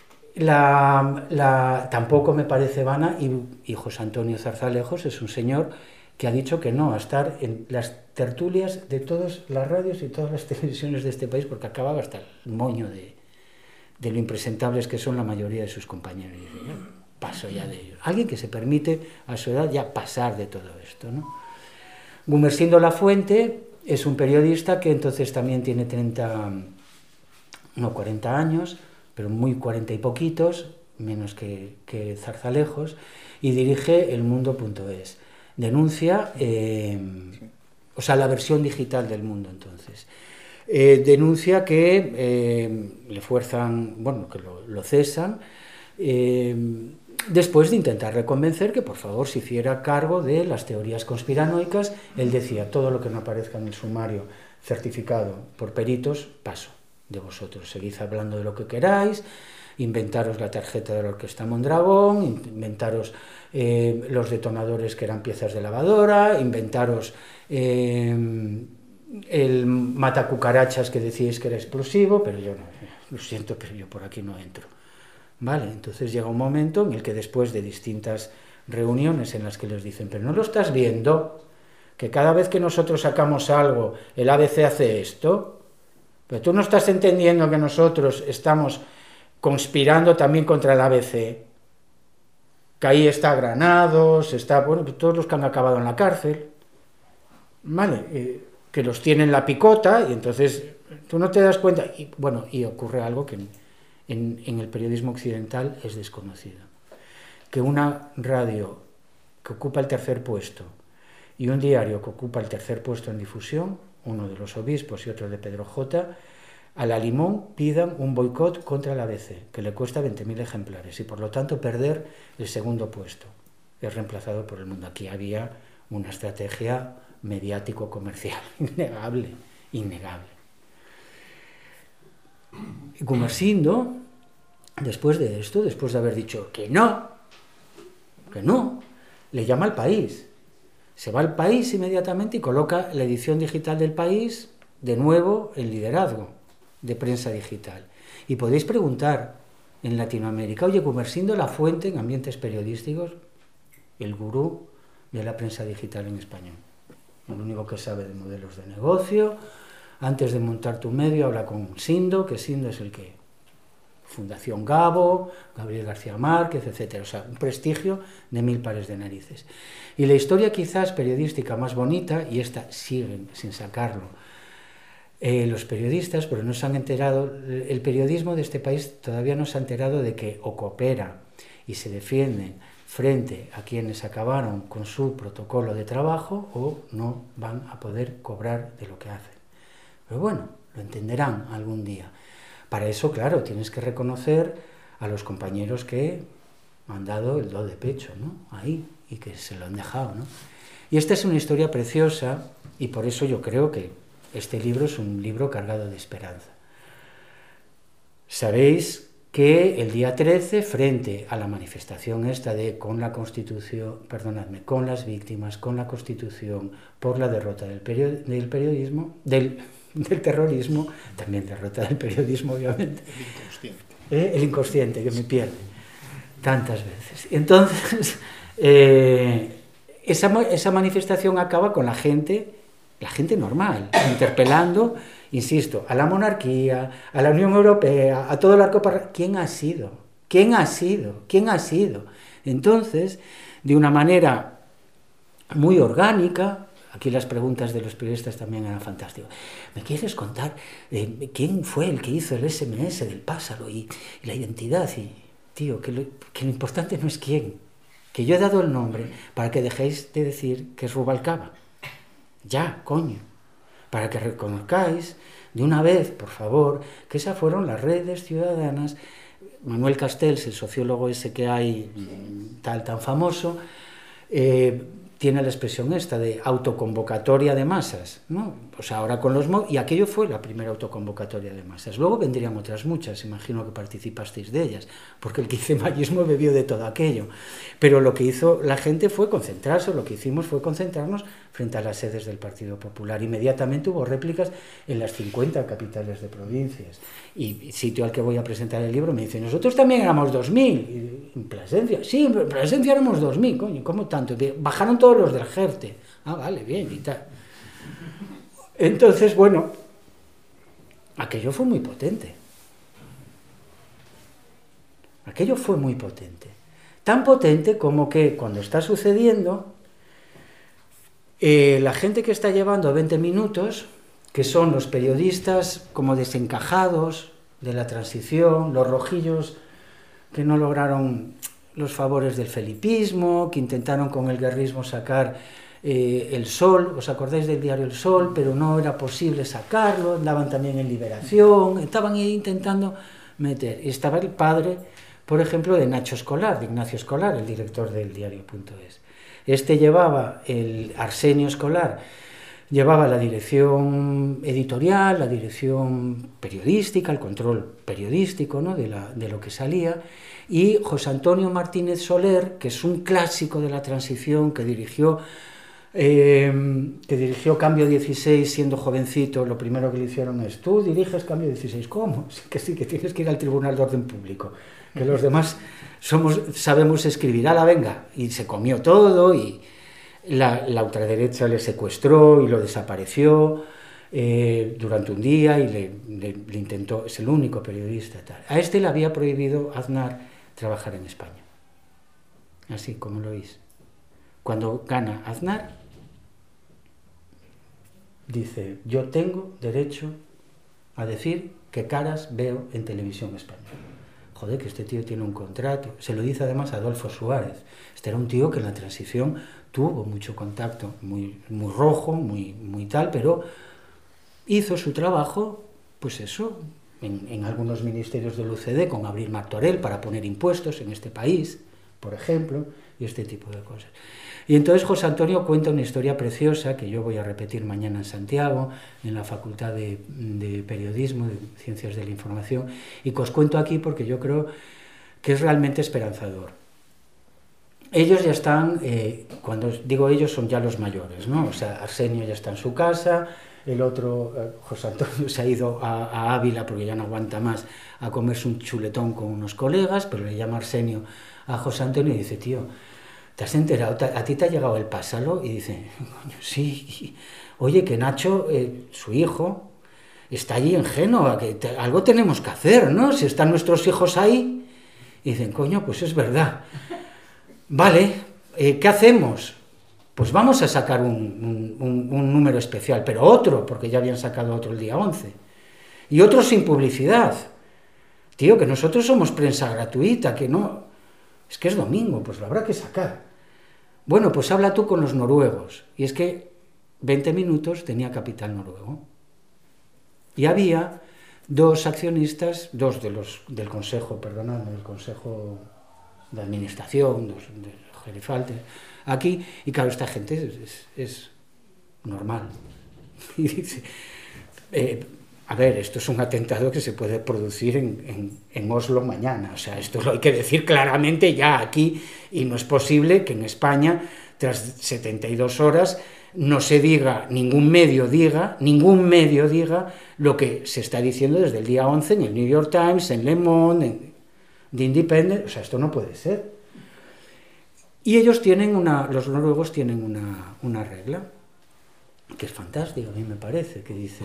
La, la, tampoco me parece vana, y, y José Antonio Zarzalejos es un señor que ha dicho que no a estar en las tertulias de todas las radios y todas las televisiones de este país, porque acababa hasta el moño de, de lo impresentables que son la mayoría de sus compañeros. Y dice, yo paso ya de ellos. Alguien que se permite a su edad ya pasar de todo esto, ¿no? Gumersindo Lafuente es un periodista que entonces también tiene treinta, no, cuarenta años, pero muy cuarenta y poquitos, menos que, que Zarzalejos, y dirige el mundo punto es. Denuncia, eh, o sea, la versión digital del Mundo, entonces. Eh, denuncia que eh, le fuerzan, bueno, que lo, lo cesan, eh, después de intentar reconvencer que por favor se hiciera cargo de las teorías conspiranoicas. Él decía, todo lo que no aparezca en el sumario certificado por peritos, paso de vosotros, seguid hablando de lo que queráis, inventaros la tarjeta de la Orquesta Mondragón, inventaros eh, los detonadores que eran piezas de lavadora, inventaros eh, el matacucarachas que decíais que era explosivo, pero yo no, lo siento, pero yo por aquí no entro. Vale, entonces llega un momento en el que después de distintas reuniones en las que les dicen, pero no lo estás viendo, que cada vez que nosotros sacamos algo, el A B C hace esto. Pero tú no estás entendiendo que nosotros estamos conspirando también contra el A B C. Que ahí está Granados, está, bueno, todos los que han acabado en la cárcel, ¿vale? Eh, que los tienen la picota, y entonces tú no te das cuenta. Y, bueno, y ocurre algo que en, en, en el periodismo occidental es desconocido. Que una radio que ocupa el tercer puesto y un diario que ocupa el tercer puesto en difusión, uno de los obispos y otro de Pedro J., a la Limón pidan un boicot contra el A B C, que le cuesta veinte mil ejemplares, y por lo tanto perder el segundo puesto. Es reemplazado por El Mundo. Aquí había una estrategia mediático-comercial innegable, innegable. Y Gumersindo, después de esto, después de haber dicho que no, que no, le llama al País. Se va al País inmediatamente y coloca la edición digital del País de nuevo en liderazgo de prensa digital. Y podéis preguntar en Latinoamérica, oye, Gumersindo La Fuente en ambientes periodísticos, el gurú de la prensa digital en español. El único que sabe de modelos de negocio. Antes de montar tu medio, habla con Sindo, que Sindo es el que... Fundación Gabo, Gabriel García Márquez, etcétera. O sea, un prestigio de mil pares de narices. Y la historia quizás periodística más bonita, y esta siguen sin sacarlo eh, los periodistas, pero no se han enterado, el periodismo de este país todavía no se ha enterado de que o coopera y se defiende frente a quienes acabaron con su protocolo de trabajo o no van a poder cobrar de lo que hacen. Pero bueno, lo entenderán algún día. Para eso, claro, tienes que reconocer a los compañeros que han dado el do de pecho, ¿no? Ahí, y que se lo han dejado, ¿no? Y esta es una historia preciosa y por eso yo creo que este libro es un libro cargado de esperanza. Sabéis que el día trece, frente a la manifestación esta de con la Constitución, perdonadme, con las víctimas, con la Constitución, por la derrota del, period del periodismo, del, del terrorismo, también derrota del periodismo, obviamente. El inconsciente. Eh, el inconsciente, que me pierde tantas veces. Entonces, eh, esa, esa manifestación acaba con la gente, la gente normal, interpelando, insisto, a la monarquía, a la Unión Europea, a todo el arco par... ¿Quién ha sido? ¿Quién ha sido? ¿Quién ha sido? Entonces, de una manera muy orgánica, aquí las preguntas de los periodistas también eran fantásticas. ¿Me quieres contar eh, quién fue el que hizo el ese eme ese del Pásalo y, y la identidad? Y, tío, que lo, que lo importante no es quién, que yo he dado el nombre para que dejéis de decir que es Rubalcaba. Ya, coño. Para que reconozcáis de una vez, por favor, que esas fueron las redes ciudadanas. Manuel Castells, el sociólogo ese que hay tal tan famoso, eh, tiene la expresión esta de autoconvocatoria de masas, ¿no? Pues ahora con los y aquello fue la primera autoconvocatoria de masas. Luego vendrían otras muchas, imagino que participasteis de ellas, porque el quincemayismo bebió de todo aquello. Pero lo que hizo la gente fue concentrarse, lo que hicimos fue concentrarnos frente a las sedes del Partido Popular. Inmediatamente hubo réplicas en las cincuenta capitales de provincias. Y sitio al que voy a presentar el libro me dice, nosotros también éramos dos mil. En Plasencia, sí, en Plasencia éramos dos mil, coño, ¿cómo tanto? Bajaron todos los del Jerte. Ah, vale, bien, y tal. Entonces, bueno, aquello fue muy potente. Aquello fue muy potente. Tan potente como que cuando está sucediendo, eh, la gente que está llevando veinte minutos, que son los periodistas como desencajados de la transición, los rojillos que no lograron los favores del felipismo, que intentaron con el guerrismo sacar eh, el Sol, ¿os acordáis del diario El Sol? Pero no era posible sacarlo, andaban también en Liberación, estaban ahí intentando meter. Y estaba el padre, por ejemplo, de Nacho Escolar, de Ignacio Escolar, el director del diario punto es. Este llevaba, el Arsenio Escolar, llevaba la dirección editorial, la dirección periodística, el control periodístico, ¿no? de, la, de lo que salía, y José Antonio Martínez Soler, que es un clásico de la transición, que dirigió, eh, que dirigió Cambio dieciséis siendo jovencito. Lo primero que le hicieron es, tú diriges Cambio dieciséis, ¿cómo? Sí, que sí, que tienes que ir al Tribunal de Orden Público, que los demás somos, sabemos escribir, ala, venga, y se comió todo, y la, la ultraderecha le secuestró y lo desapareció eh, durante un día, y le, le, le intentó, es el único periodista, tal. A este le había prohibido Aznar trabajar en España, así como lo oís. Cuando gana Aznar, dice, yo tengo derecho a decir qué caras veo en televisión española. Joder, que este tío tiene un contrato. Se lo dice además a Adolfo Suárez. Este era un tío que en la transición tuvo mucho contacto, muy, muy rojo, muy, muy tal, pero hizo su trabajo, pues eso, en, en algunos ministerios del U C D, con Abril Martorell, para poner impuestos en este país, por ejemplo, y este tipo de cosas. Y entonces José Antonio cuenta una historia preciosa que yo voy a repetir mañana en Santiago, en la Facultad de, de Periodismo, de Ciencias de la Información, y que os cuento aquí porque yo creo que es realmente esperanzador. ellos ya están, eh, cuando digo ellos son ya los mayores, ¿no? O sea, Arsenio ya está en su casa, el otro, eh, José Antonio, se ha ido a, a Ávila porque ya no aguanta más a comerse un chuletón con unos colegas, pero le llama Arsenio a José Antonio y dice, tío, ¿te has enterado? ¿A ti te ha llegado el pásalo? Y dice, coño, sí, oye, que Nacho, eh, su hijo, está allí en Génova, que te, algo tenemos que hacer, ¿no? Si están nuestros hijos ahí. Y dicen, coño, pues es verdad. Vale, eh, ¿qué hacemos? Pues vamos a sacar un, un, un número especial, pero otro, porque ya habían sacado otro el día once. Y otro sin publicidad. Tío, que nosotros somos prensa gratuita, que no... Es que es domingo, pues lo habrá que sacar. Bueno, pues habla tú con los noruegos. Y es que veinte minutos tenía capital noruego. Y había dos accionistas, dos de los del consejo, perdonadme, del consejo de administración, dos de gerifaltes, aquí, y claro, esta gente es, es, es normal. Y dice, eh, a ver, esto es un atentado que se puede producir en, en, en Oslo mañana, o sea, esto lo hay que decir claramente ya aquí, y no es posible que en España, tras setenta y dos horas, no se diga, ningún medio diga, ningún medio diga lo que se está diciendo desde el día once en el New York Times, en Le Monde, en The Independent, o sea, esto no puede ser. Y ellos tienen una, los noruegos tienen una, una regla, que es fantástica, a mí me parece, que dice,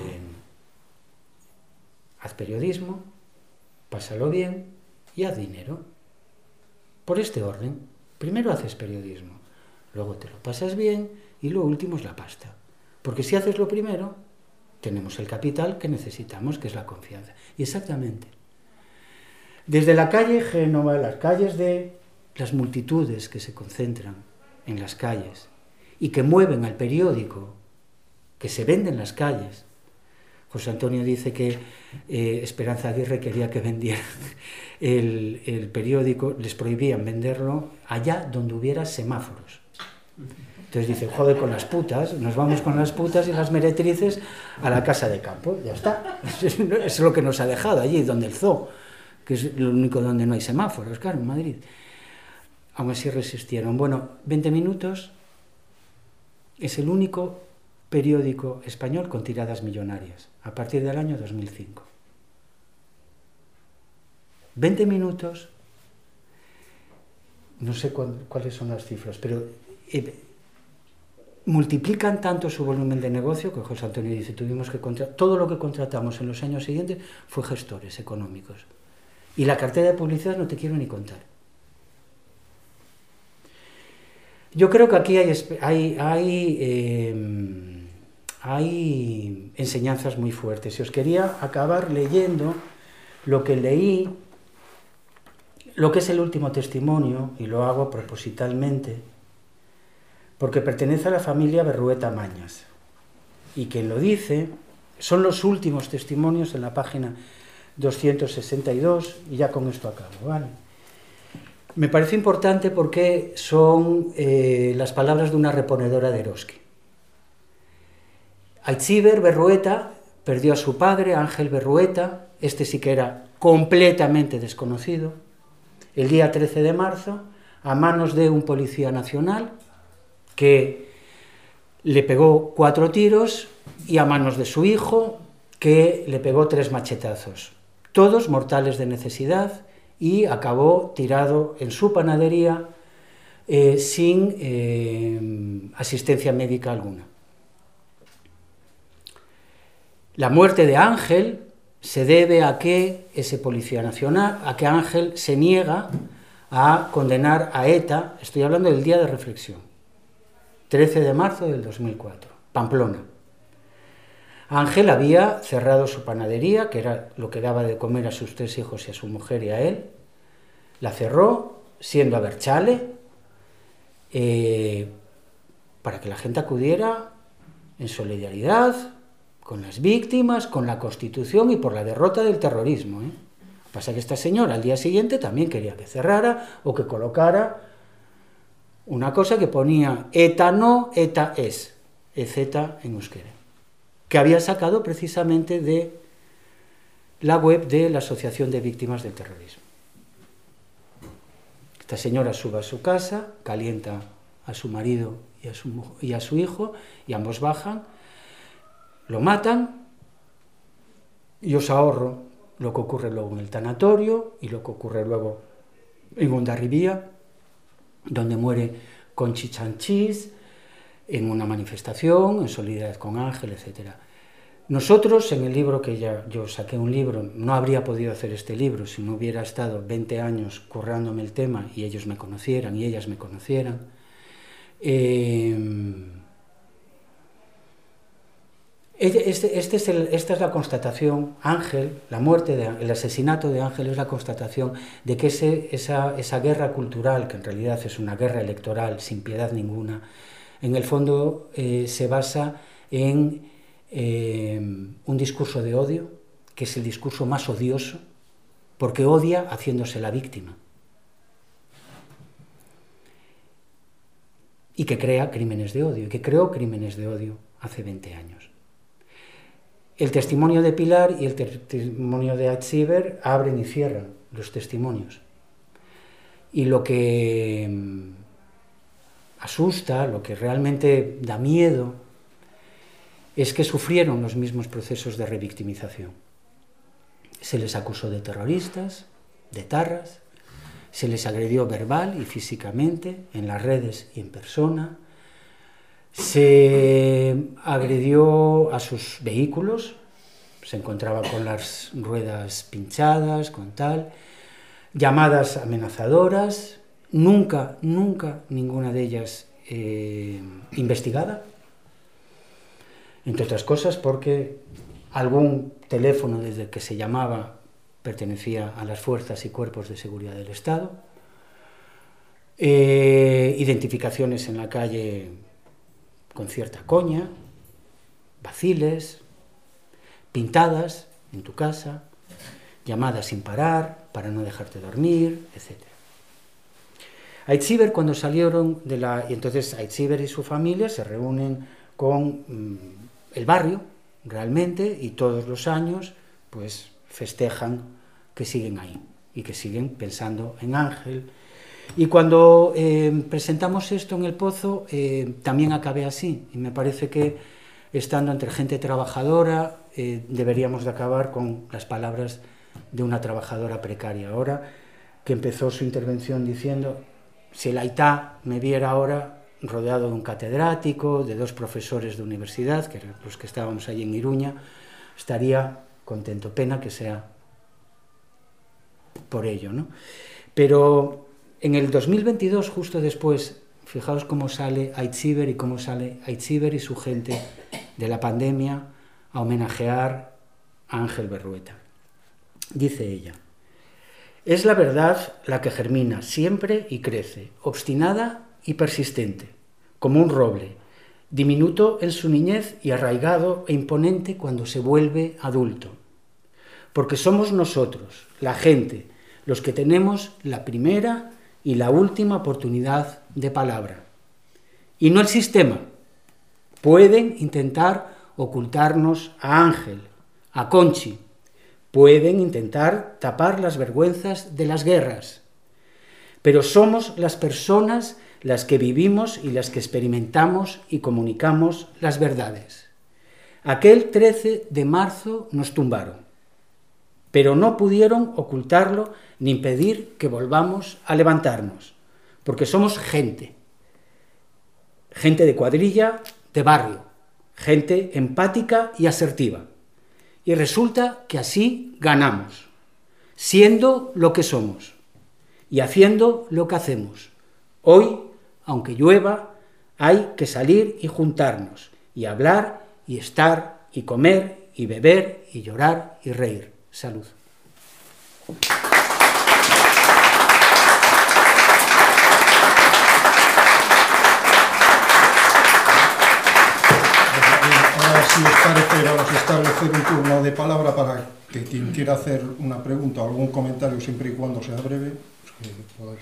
haz periodismo, pásalo bien y haz dinero. Por este orden, primero haces periodismo, luego te lo pasas bien y lo último es la pasta. Porque si haces lo primero, tenemos el capital que necesitamos, que es la confianza. Y exactamente. Desde la calle Génova, las calles de las multitudes que se concentran en las calles y que mueven al periódico, que se vende en las calles. José Antonio dice que eh, Esperanza Aguirre quería que vendieran el, el periódico, les prohibían venderlo allá donde hubiera semáforos. Entonces dice, joder, con las putas, nos vamos con las putas y las meretrices a la casa de campo, ya está. Eso es lo que nos ha dejado allí, donde el zoo, que es lo único donde no hay semáforos, claro, en Madrid. Aún así resistieron. Bueno, veinte minutos es el único periódico español con tiradas millonarias, a partir del año dos mil cinco. veinte minutos, no sé cuál, cuáles son las cifras, pero eh, multiplican tanto su volumen de negocio que José Antonio dice, tuvimos que contratar, todo lo que contratamos en los años siguientes fue gestores económicos. Y la cartera de publicidad no te quiero ni contar. Yo creo que aquí hay, hay, hay, eh, hay enseñanzas muy fuertes. Y os quería acabar leyendo lo que leí, lo que es el último testimonio, y lo hago propositalmente, porque pertenece a la familia Berrueta Mañas. Y quien lo dice son los últimos testimonios en la página doscientos sesenta y dos, y ya con esto acabo, ¿vale? Me parece importante porque son eh, las palabras de una reponedora de Eroski. Aitziber Berrueta perdió a su padre, Ángel Berrueta, este sí que era completamente desconocido, el día trece de marzo, a manos de un policía nacional que le pegó cuatro tiros y a manos de su hijo que le pegó tres machetazos, todos mortales de necesidad, y acabó tirado en su panadería eh, sin eh, asistencia médica alguna. La muerte de Ángel se debe a que ese policía nacional, a que Ángel se niega a condenar a ETA, estoy hablando del día de reflexión, trece de marzo del dos mil cuatro, Pamplona. Ángel había cerrado su panadería, que era lo que daba de comer a sus tres hijos y a su mujer y a él. La cerró, siendo Abertzale, eh, para que la gente acudiera en solidaridad con las víctimas, con la Constitución y por la derrota del terrorismo. ¿eh? Lo que pasa es que esta señora al día siguiente también quería que cerrara o que colocara una cosa que ponía ETA no, ETA es, EZ en euskera, que había sacado precisamente de la web de la Asociación de Víctimas del Terrorismo. Esta señora sube a su casa, calienta a su marido y a su, y a su hijo, y ambos bajan, lo matan, y os ahorro lo que ocurre luego en el tanatorio y lo que ocurre luego en Hondarribía, donde muere Conchi Chanchís en una manifestación, en solidaridad con Ángel, etcétera. Nosotros, en el libro que ya yo saqué un libro, no habría podido hacer este libro si no hubiera estado veinte años currándome el tema y ellos me conocieran y ellas me conocieran. Eh, este, este es el, esta es la constatación, Ángel, la muerte, de, el asesinato de Ángel es la constatación de que ese, esa, esa guerra cultural, que en realidad es una guerra electoral sin piedad ninguna, en el fondo eh, se basa en Eh, un discurso de odio, que es el discurso más odioso, porque odia haciéndose la víctima, y que crea crímenes de odio, y que creó crímenes de odio hace veinte años. El testimonio de Pilar y el testimonio de Aitzíber abren y cierran los testimonios, y lo que asusta, lo que realmente da miedo, es que sufrieron los mismos procesos de revictimización. Se les acusó de terroristas, de tarras, se les agredió verbal y físicamente, en las redes y en persona, se agredió a sus vehículos, se encontraba con las ruedas pinchadas, con tal, llamadas amenazadoras, nunca, nunca ninguna de ellas eh, investigada, entre otras cosas porque algún teléfono desde que se llamaba pertenecía a las fuerzas y cuerpos de seguridad del Estado, eh, identificaciones en la calle con cierta coña, vaciles, pintadas en tu casa, llamadas sin parar para no dejarte dormir, etcétera. Aitzíber, cuando salieron de la... y entonces Aitzíber y su familia se reúnen con mmm, el barrio, realmente, y todos los años, pues, festejan que siguen ahí, y que siguen pensando en Ángel. Y cuando eh, presentamos esto en El Pozo, eh, también acabé así, y me parece que, estando entre gente trabajadora, eh, deberíamos de acabar con las palabras de una trabajadora precaria. Ahora, que empezó su intervención diciendo, si el Aitá me viera ahora rodeado de un catedrático, de dos profesores de universidad, que eran los que estábamos allí en Iruña, estaría contento. Pena que sea por ello, ¿no? Pero en el dos mil veintidós, justo después, fijaos cómo sale Aitzíber y cómo sale Aitzíber y su gente de la pandemia a homenajear a Ángel Berrueta. Dice ella: es la verdad la que germina siempre y crece, obstinada y persistente, como un roble, diminuto en su niñez y arraigado e imponente cuando se vuelve adulto. Porque somos nosotros, la gente, los que tenemos la primera y la última oportunidad de palabra. Y no el sistema. Pueden intentar ocultarnos a Ángel, a Conchi, pueden intentar tapar las vergüenzas de las guerras, pero somos las personas las que vivimos y las que experimentamos y comunicamos las verdades. Aquel trece de marzo nos tumbaron, pero no pudieron ocultarlo ni impedir que volvamos a levantarnos, porque somos gente, gente de cuadrilla, de barrio, gente empática y asertiva. Y resulta que así ganamos, siendo lo que somos y haciendo lo que hacemos. Hoy, aunque llueva, hay que salir y juntarnos, y hablar, y estar, y comer, y beber, y llorar, y reír. Salud. Ahora, si os parece, vamos a establecer un turno de palabra para que quien quiera hacer una pregunta o algún comentario, siempre y cuando sea breve, pues que podáis.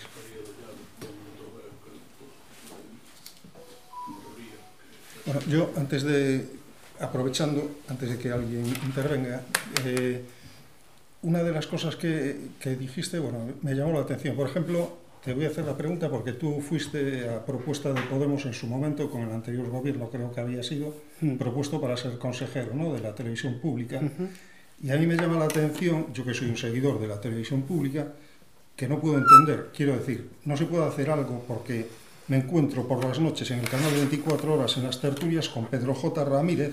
Bueno, yo antes de, aprovechando, antes de que alguien intervenga, eh, una de las cosas que, que dijiste, bueno, me llamó la atención. Por ejemplo, te voy a hacer la pregunta porque tú fuiste a propuesta de Podemos en su momento, con el anterior gobierno creo que había sido, uh-huh. propuesto para ser consejero, ¿no?, de la televisión pública. Uh-huh. Y a mí me llama la atención, yo que soy un seguidor de la televisión pública, que no puedo entender, quiero decir, no se puede hacer algo porque me encuentro por las noches en el canal veinticuatro horas en las tertulias con Pedro J. Ramírez,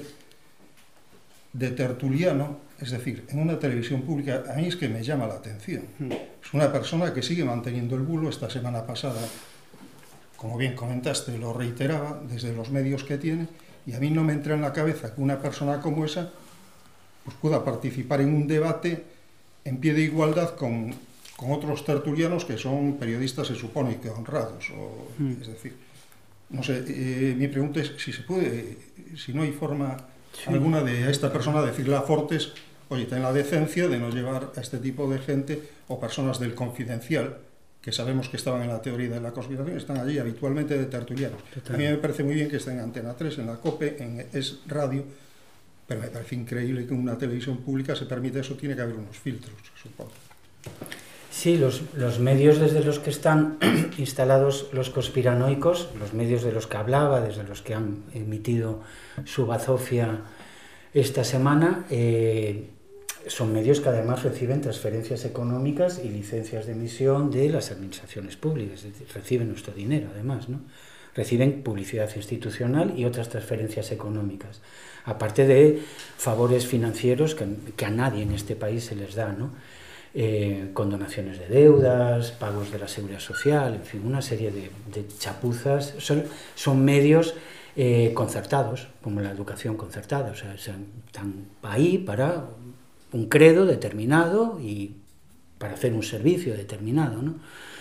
de tertuliano, es decir, en una televisión pública. A mí es que me llama la atención. Es una persona que sigue manteniendo el bulo. Esta semana pasada, como bien comentaste, lo reiteraba desde los medios que tiene, y a mí no me entra en la cabeza que una persona como esa pues pueda participar en un debate en pie de igualdad con, con otros tertulianos que son periodistas, se supone, que honrados. O, mm. Es decir, no sé, eh, mi pregunta es si se puede, si no hay forma sí. alguna de a esta persona decirle a Fortes, oye, ten la decencia de no llevar a este tipo de gente o personas del Confidencial, que sabemos que estaban en la teoría de la conspiración, están allí habitualmente de tertulianos. Total. A mí me parece muy bien que estén en Antena tres, en la COPE, en Es Radio, pero me parece increíble que en una televisión pública se permita eso. Tiene que haber unos filtros, supongo. Sí, los, los medios desde los que están instalados los conspiranoicos, los medios de los que hablaba, desde los que han emitido su bazofia esta semana, eh, son medios que además reciben transferencias económicas y licencias de emisión de las administraciones públicas, es decir, reciben nuestro dinero además, ¿no? Reciben publicidad institucional y otras transferencias económicas, aparte de favores financieros que, que a nadie en este país se les da, ¿no? Eh, condonaciones de deudas, pagos de la seguridad social, en fin, una serie de, de chapuzas. Son, son medios eh, concertados, como la educación concertada, o sea, están ahí para un credo determinado y para hacer un servicio determinado, ¿no?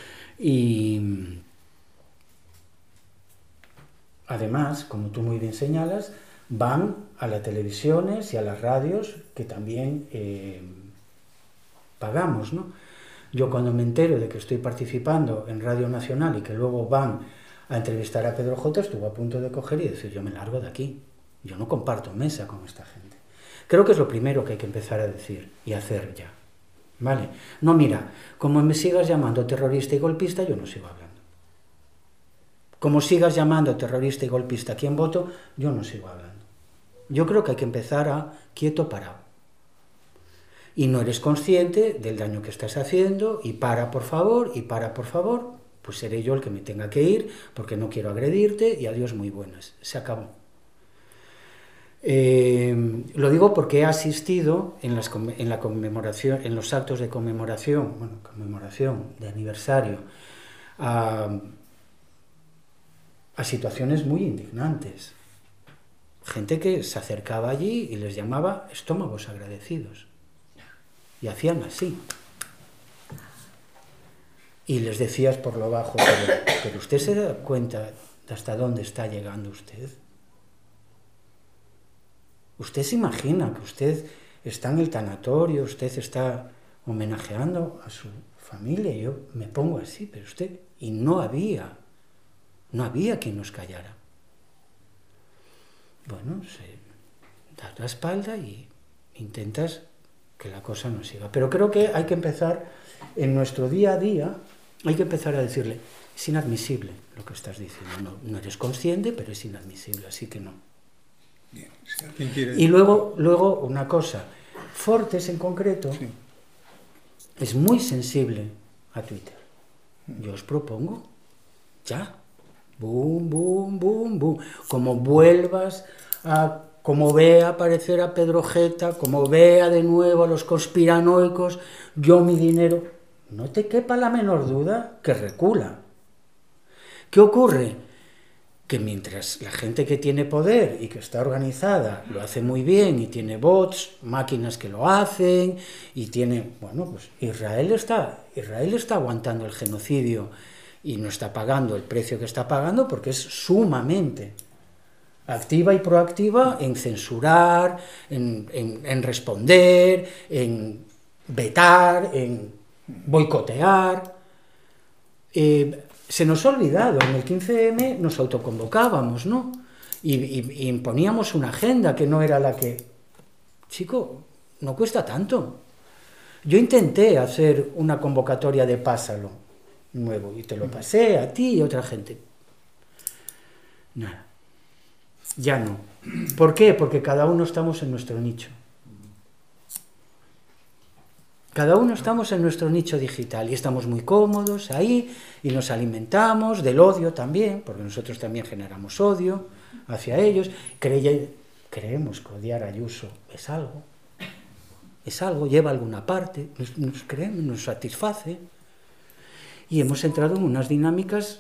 Y además, como tú muy bien señalas, van a las televisiones y a las radios que también eh, pagamos, ¿no? Yo cuando me entero de que estoy participando en Radio Nacional y que luego van a entrevistar a Pedro J, estuve a punto de coger y decir, yo me largo de aquí, yo no comparto mesa con esta gente. Creo que es lo primero que hay que empezar a decir y hacer ya, ¿vale? No, mira, como me sigas llamando terrorista y golpista, yo no sigo hablando. Como sigas llamando terrorista y golpista a quien voto, yo no sigo hablando. Yo creo que hay que empezar a quieto, parado. Y no eres consciente del daño que estás haciendo, y para, por favor, y para, por favor, pues seré yo el que me tenga que ir, porque no quiero agredirte, y adiós, muy buenas. Se acabó. Eh, lo digo porque he asistido en, las, en, la conmemoración, en los actos de conmemoración, bueno, conmemoración de aniversario, a, a situaciones muy indignantes. Gente que se acercaba allí y les llamaba estómagos agradecidos. Y hacían así. Y les decías por lo bajo, pero, pero usted se da cuenta de hasta dónde está llegando usted. Usted se imagina que usted está en el tanatorio, usted está homenajeando a su familia. Y yo me pongo así, pero usted... Y no había, no había quien nos callara. Bueno, se das la espalda y intentas que la cosa no siga. Pero creo que hay que empezar, en nuestro día a día, hay que empezar a decirle, es inadmisible lo que estás diciendo. No, no eres consciente, pero es inadmisible, así que no. Bien, si alguien quiere... Y luego, luego, una cosa, Fortes en concreto, sí, es muy sensible a Twitter. Yo os propongo, ya, boom, boom, boom, boom, como vuelvas a... como vea aparecer a Pedro J, como vea de nuevo a los conspiranoicos, yo mi dinero, no te quepa la menor duda que recula. ¿Qué ocurre? Que mientras la gente que tiene poder y que está organizada lo hace muy bien y tiene bots, máquinas que lo hacen y tiene, bueno, pues Israel está, Israel está aguantando el genocidio y no está pagando el precio que está pagando porque es sumamente activa y proactiva en censurar, en, en, en responder, en vetar, en boicotear. Eh, se nos ha olvidado, en el quince eme nos autoconvocábamos, ¿no? Y, y, y imponíamos una agenda que no era la que... Chico, no cuesta tanto. Yo intenté hacer una convocatoria de Pásalo nuevo y te lo pasé a ti y a otra gente. Nada. Ya no. ¿Por qué? Porque cada uno estamos en nuestro nicho. Cada uno estamos en nuestro nicho digital y estamos muy cómodos ahí y nos alimentamos del odio también, porque nosotros también generamos odio hacia ellos. Creye, creemos que odiar a Ayuso es algo, es algo, lleva alguna parte, nos, nos creemos, nos satisface. Y hemos entrado en unas dinámicas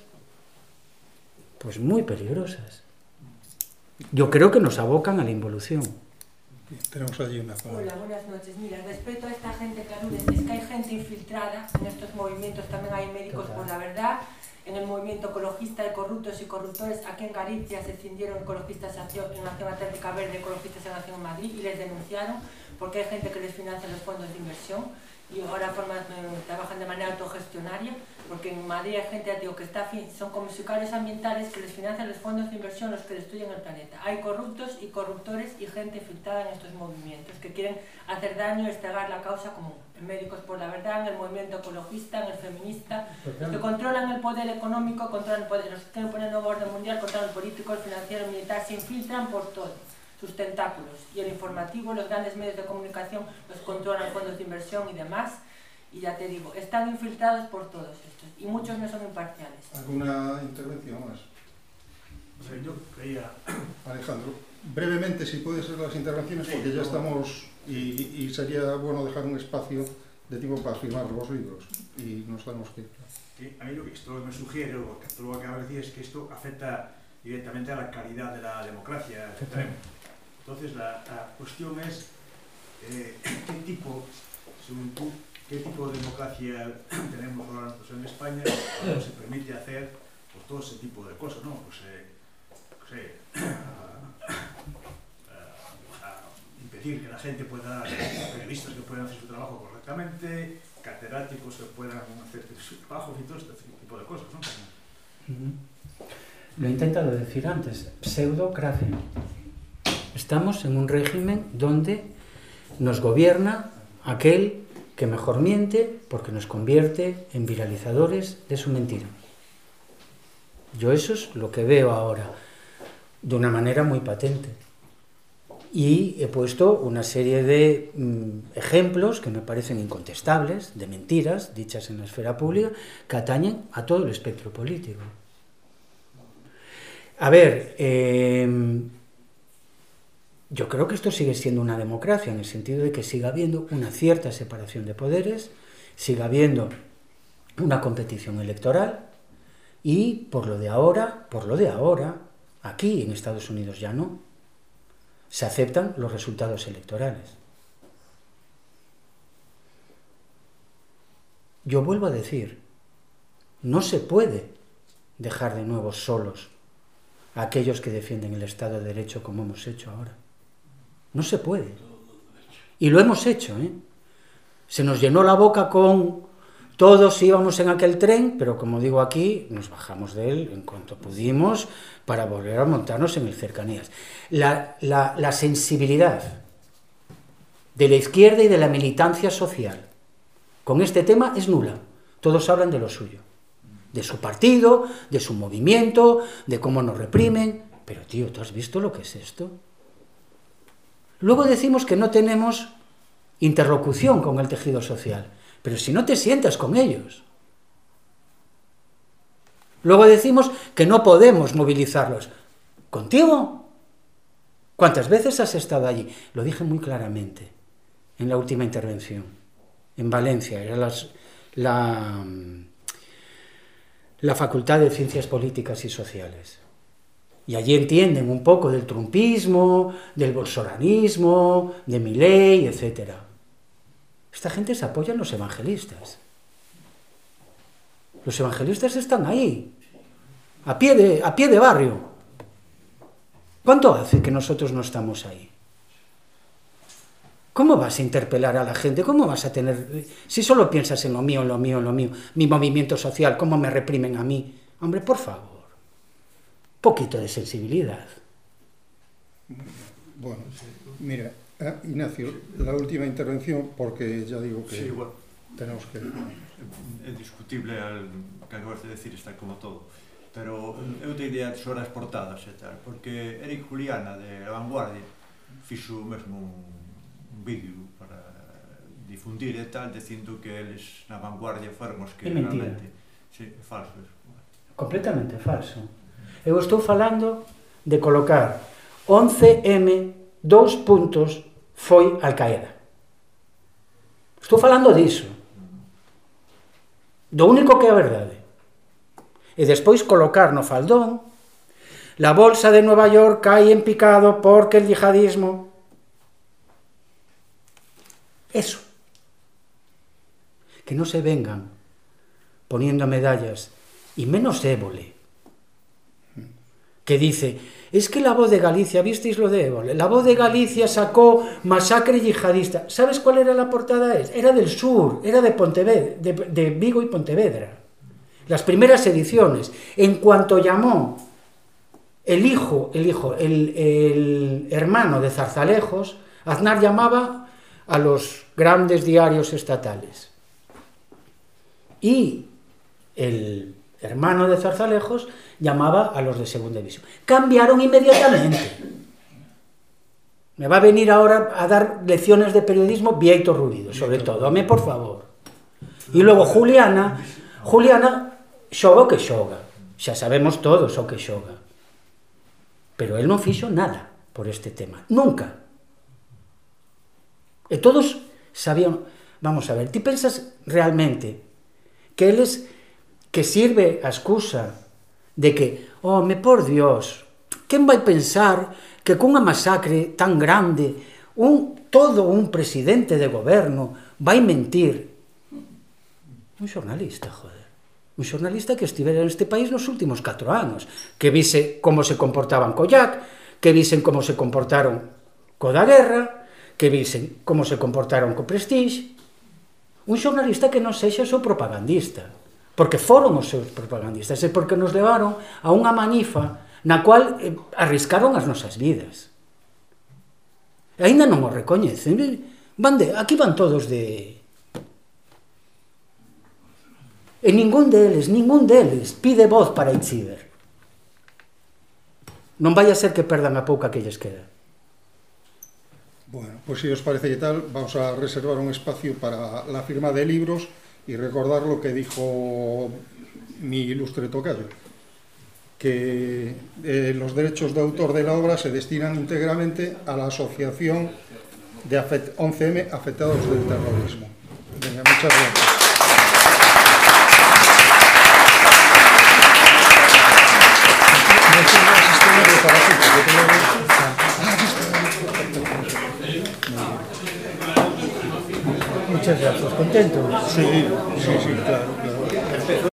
pues muy peligrosas. Yo creo que nos abocan a la involución. Tenemos allí una palabra. Hola, buenas noches. Mira, respecto a esta gente que aludes, es que hay gente infiltrada en estos movimientos, también hay médicos por la verdad, en el movimiento ecologista de corruptos y corruptores. Aquí en Galicia se cindieron ecologistas en Acción Atlética Verde, ecologistas en Acción en Madrid, y les denunciaron porque hay gente que les financia los fondos de inversión y ahora forman, trabajan de manera autogestionaria, porque en Madrid hay gente, digo, que está, son comisarios ambientales que les financian los fondos de inversión, los que destruyen el planeta. Hay corruptos y corruptores y gente infiltrada en estos movimientos que quieren hacer daño y estragar la causa común. En Médicos por la Verdad, en el movimiento ecologista, en el feminista, los que controlan el poder económico, controlan el poder, los que quieren poner el nuevo orden mundial, controlan el político, el financiero, el militar, se infiltran por todo. Sus tentáculos, y el informativo, los grandes medios de comunicación los controlan, fondos de inversión y demás, y ya te digo, están infiltrados por todos estos, y muchos no son imparciales. ¿Alguna intervención más? O sea, yo creía... Alejandro, brevemente, si puede ser las intervenciones, porque ya estamos, y, y sería bueno dejar un espacio de tiempo para firmar los libros, y nos tenemos que ir. Sí, a mí lo que esto me sugiere, o que tú lo que acabas de decir, es que esto afecta directamente a la calidad de la democracia. Entonces, la, la cuestión es eh, qué tipo, según tú, qué tipo de democracia tenemos ahora nosotros en España, cuando se permite hacer pues, todo ese tipo de cosas, ¿no? Pues, eh, no sé, a, a, a impedir que la gente pueda, periodistas que puedan hacer su trabajo correctamente, catedráticos que puedan hacer su trabajo y todo este tipo de cosas, ¿no? Uh-huh. Lo he intentado decir antes, pseudocracia. Estamos en un régimen donde nos gobierna aquel que mejor miente porque nos convierte en viralizadores de su mentira. Yo eso es lo que veo ahora, de una manera muy patente. Y he puesto una serie de mm, ejemplos que me parecen incontestables, de mentiras dichas en la esfera pública, que atañen a todo el espectro político. A ver, eh, yo creo que esto sigue siendo una democracia, en el sentido de que siga habiendo una cierta separación de poderes, siga habiendo una competición electoral, y por lo de ahora, por lo de ahora, aquí en Estados Unidos ya no, se aceptan los resultados electorales. Yo vuelvo a decir, no se puede dejar de nuevo solos a aquellos que defienden el Estado de Derecho como hemos hecho ahora. No se puede. Y lo hemos hecho, ¿eh? Se nos llenó la boca con todos íbamos en aquel tren, pero como digo aquí, nos bajamos de él en cuanto pudimos para volver a montarnos en el Cercanías. La, la, la sensibilidad de la izquierda y de la militancia social con este tema es nula. Todos hablan de lo suyo, de su partido, de su movimiento, de cómo nos reprimen. Pero tío, ¿tú has visto lo que es esto? Luego decimos que no tenemos interlocución con el tejido social, pero si no te sientas con ellos. Luego decimos que no podemos movilizarlos. ¿Contigo? ¿Cuántas veces has estado allí? Lo dije muy claramente en la última intervención, en Valencia, era las, la, la Facultad de Ciencias Políticas y Sociales. Y allí entienden un poco del trumpismo, del bolsonarismo, de Milei, etcétera. Esta gente se apoya en los evangelistas. Los evangelistas están ahí, a pie de, a pie de barrio. ¿Cuánto hace que nosotros no estamos ahí? ¿Cómo vas a interpelar a la gente? ¿Cómo vas a tener...? Si solo piensas en lo mío, en lo mío, en lo mío, mi movimiento social, cómo me reprimen a mí. Hombre, por favor. Poquito de sensibilidad. Bueno, mira, eh, Ignacio, la última intervención, porque ya digo que... Sí, bueno. tenemos que... É discutible o que acabas de decir, está como todo, pero eu te diría sobre as portadas e tal, porque Eric Juliana de La Vanguardia fixo mesmo un vídeo para difundir e tal, dicindo que eles na Vanguardia foron os que realmente... Sí, é falso eso. Completamente falso. Eu estou falando de colocar once eme, dous puntos, foi Al-Qaeda. Estou falando diso. Do único que é a verdade. E despois colocar no faldón la bolsa de Nueva York cae en picado porque el yihadismo... Eso. Que non se vengan poniendo medallas, y menos Évole, que dice, es que la Voz de Galicia, ¿visteis lo de Évole? La Voz de Galicia sacó masacre yihadista. ¿Sabes cuál era la portada? Era del sur, era de Pontevedra, de, de Vigo y Pontevedra. Las primeras ediciones. En cuanto llamó el hijo, el hijo, el, el hermano de Zarzalejos, Aznar llamaba a los grandes diarios estatales. Y el hermano de Zarzalejos llamaba a los de Segunda División. Cambiaron inmediatamente. Me va a venir ahora a dar lecciones de periodismo Vieito Rubido, sobre todo. Home, por favor. E logo Juliana, Juliana xoga o que xoga. Xa sabemos todos o que xoga. Pero él non fixo nada por este tema. Nunca. E todos sabían... Vamos a ver, ti pensas realmente que eles... que sirve a excusa de que, oh, me por Dios, quen vai pensar que cunha masacre tan grande un, todo un presidente de goberno vai mentir? Un xornalista, joder. Un xornalista que estivera neste país nos últimos catro anos, que vise como se comportaban co Jack, que visen como se comportaron co da guerra, que visen como se comportaron co Prestige. Un xornalista que non sexa o seu propagandista. Porque foron os seus propagandistas e porque nos levaron a unha manifa na cual eh, arriscaron as nosas vidas. E ainda non o recoñecen. Van de, aquí van todos de... E ningún deles, ningún deles pide voz para Itziber. Non vai a ser que perdan a pouca que lles queda. Bueno, pues si os parece que tal, vamos a reservar un espacio para la firma de libros y recordar lo que dijo mi ilustre tocayo, que eh, los derechos de autor de la obra se destinan íntegramente a la asociación de once eme afectados del terrorismo. Venga, muchas gracias. Muchas gracias, ¿contento? Sí, sí, sí, claro.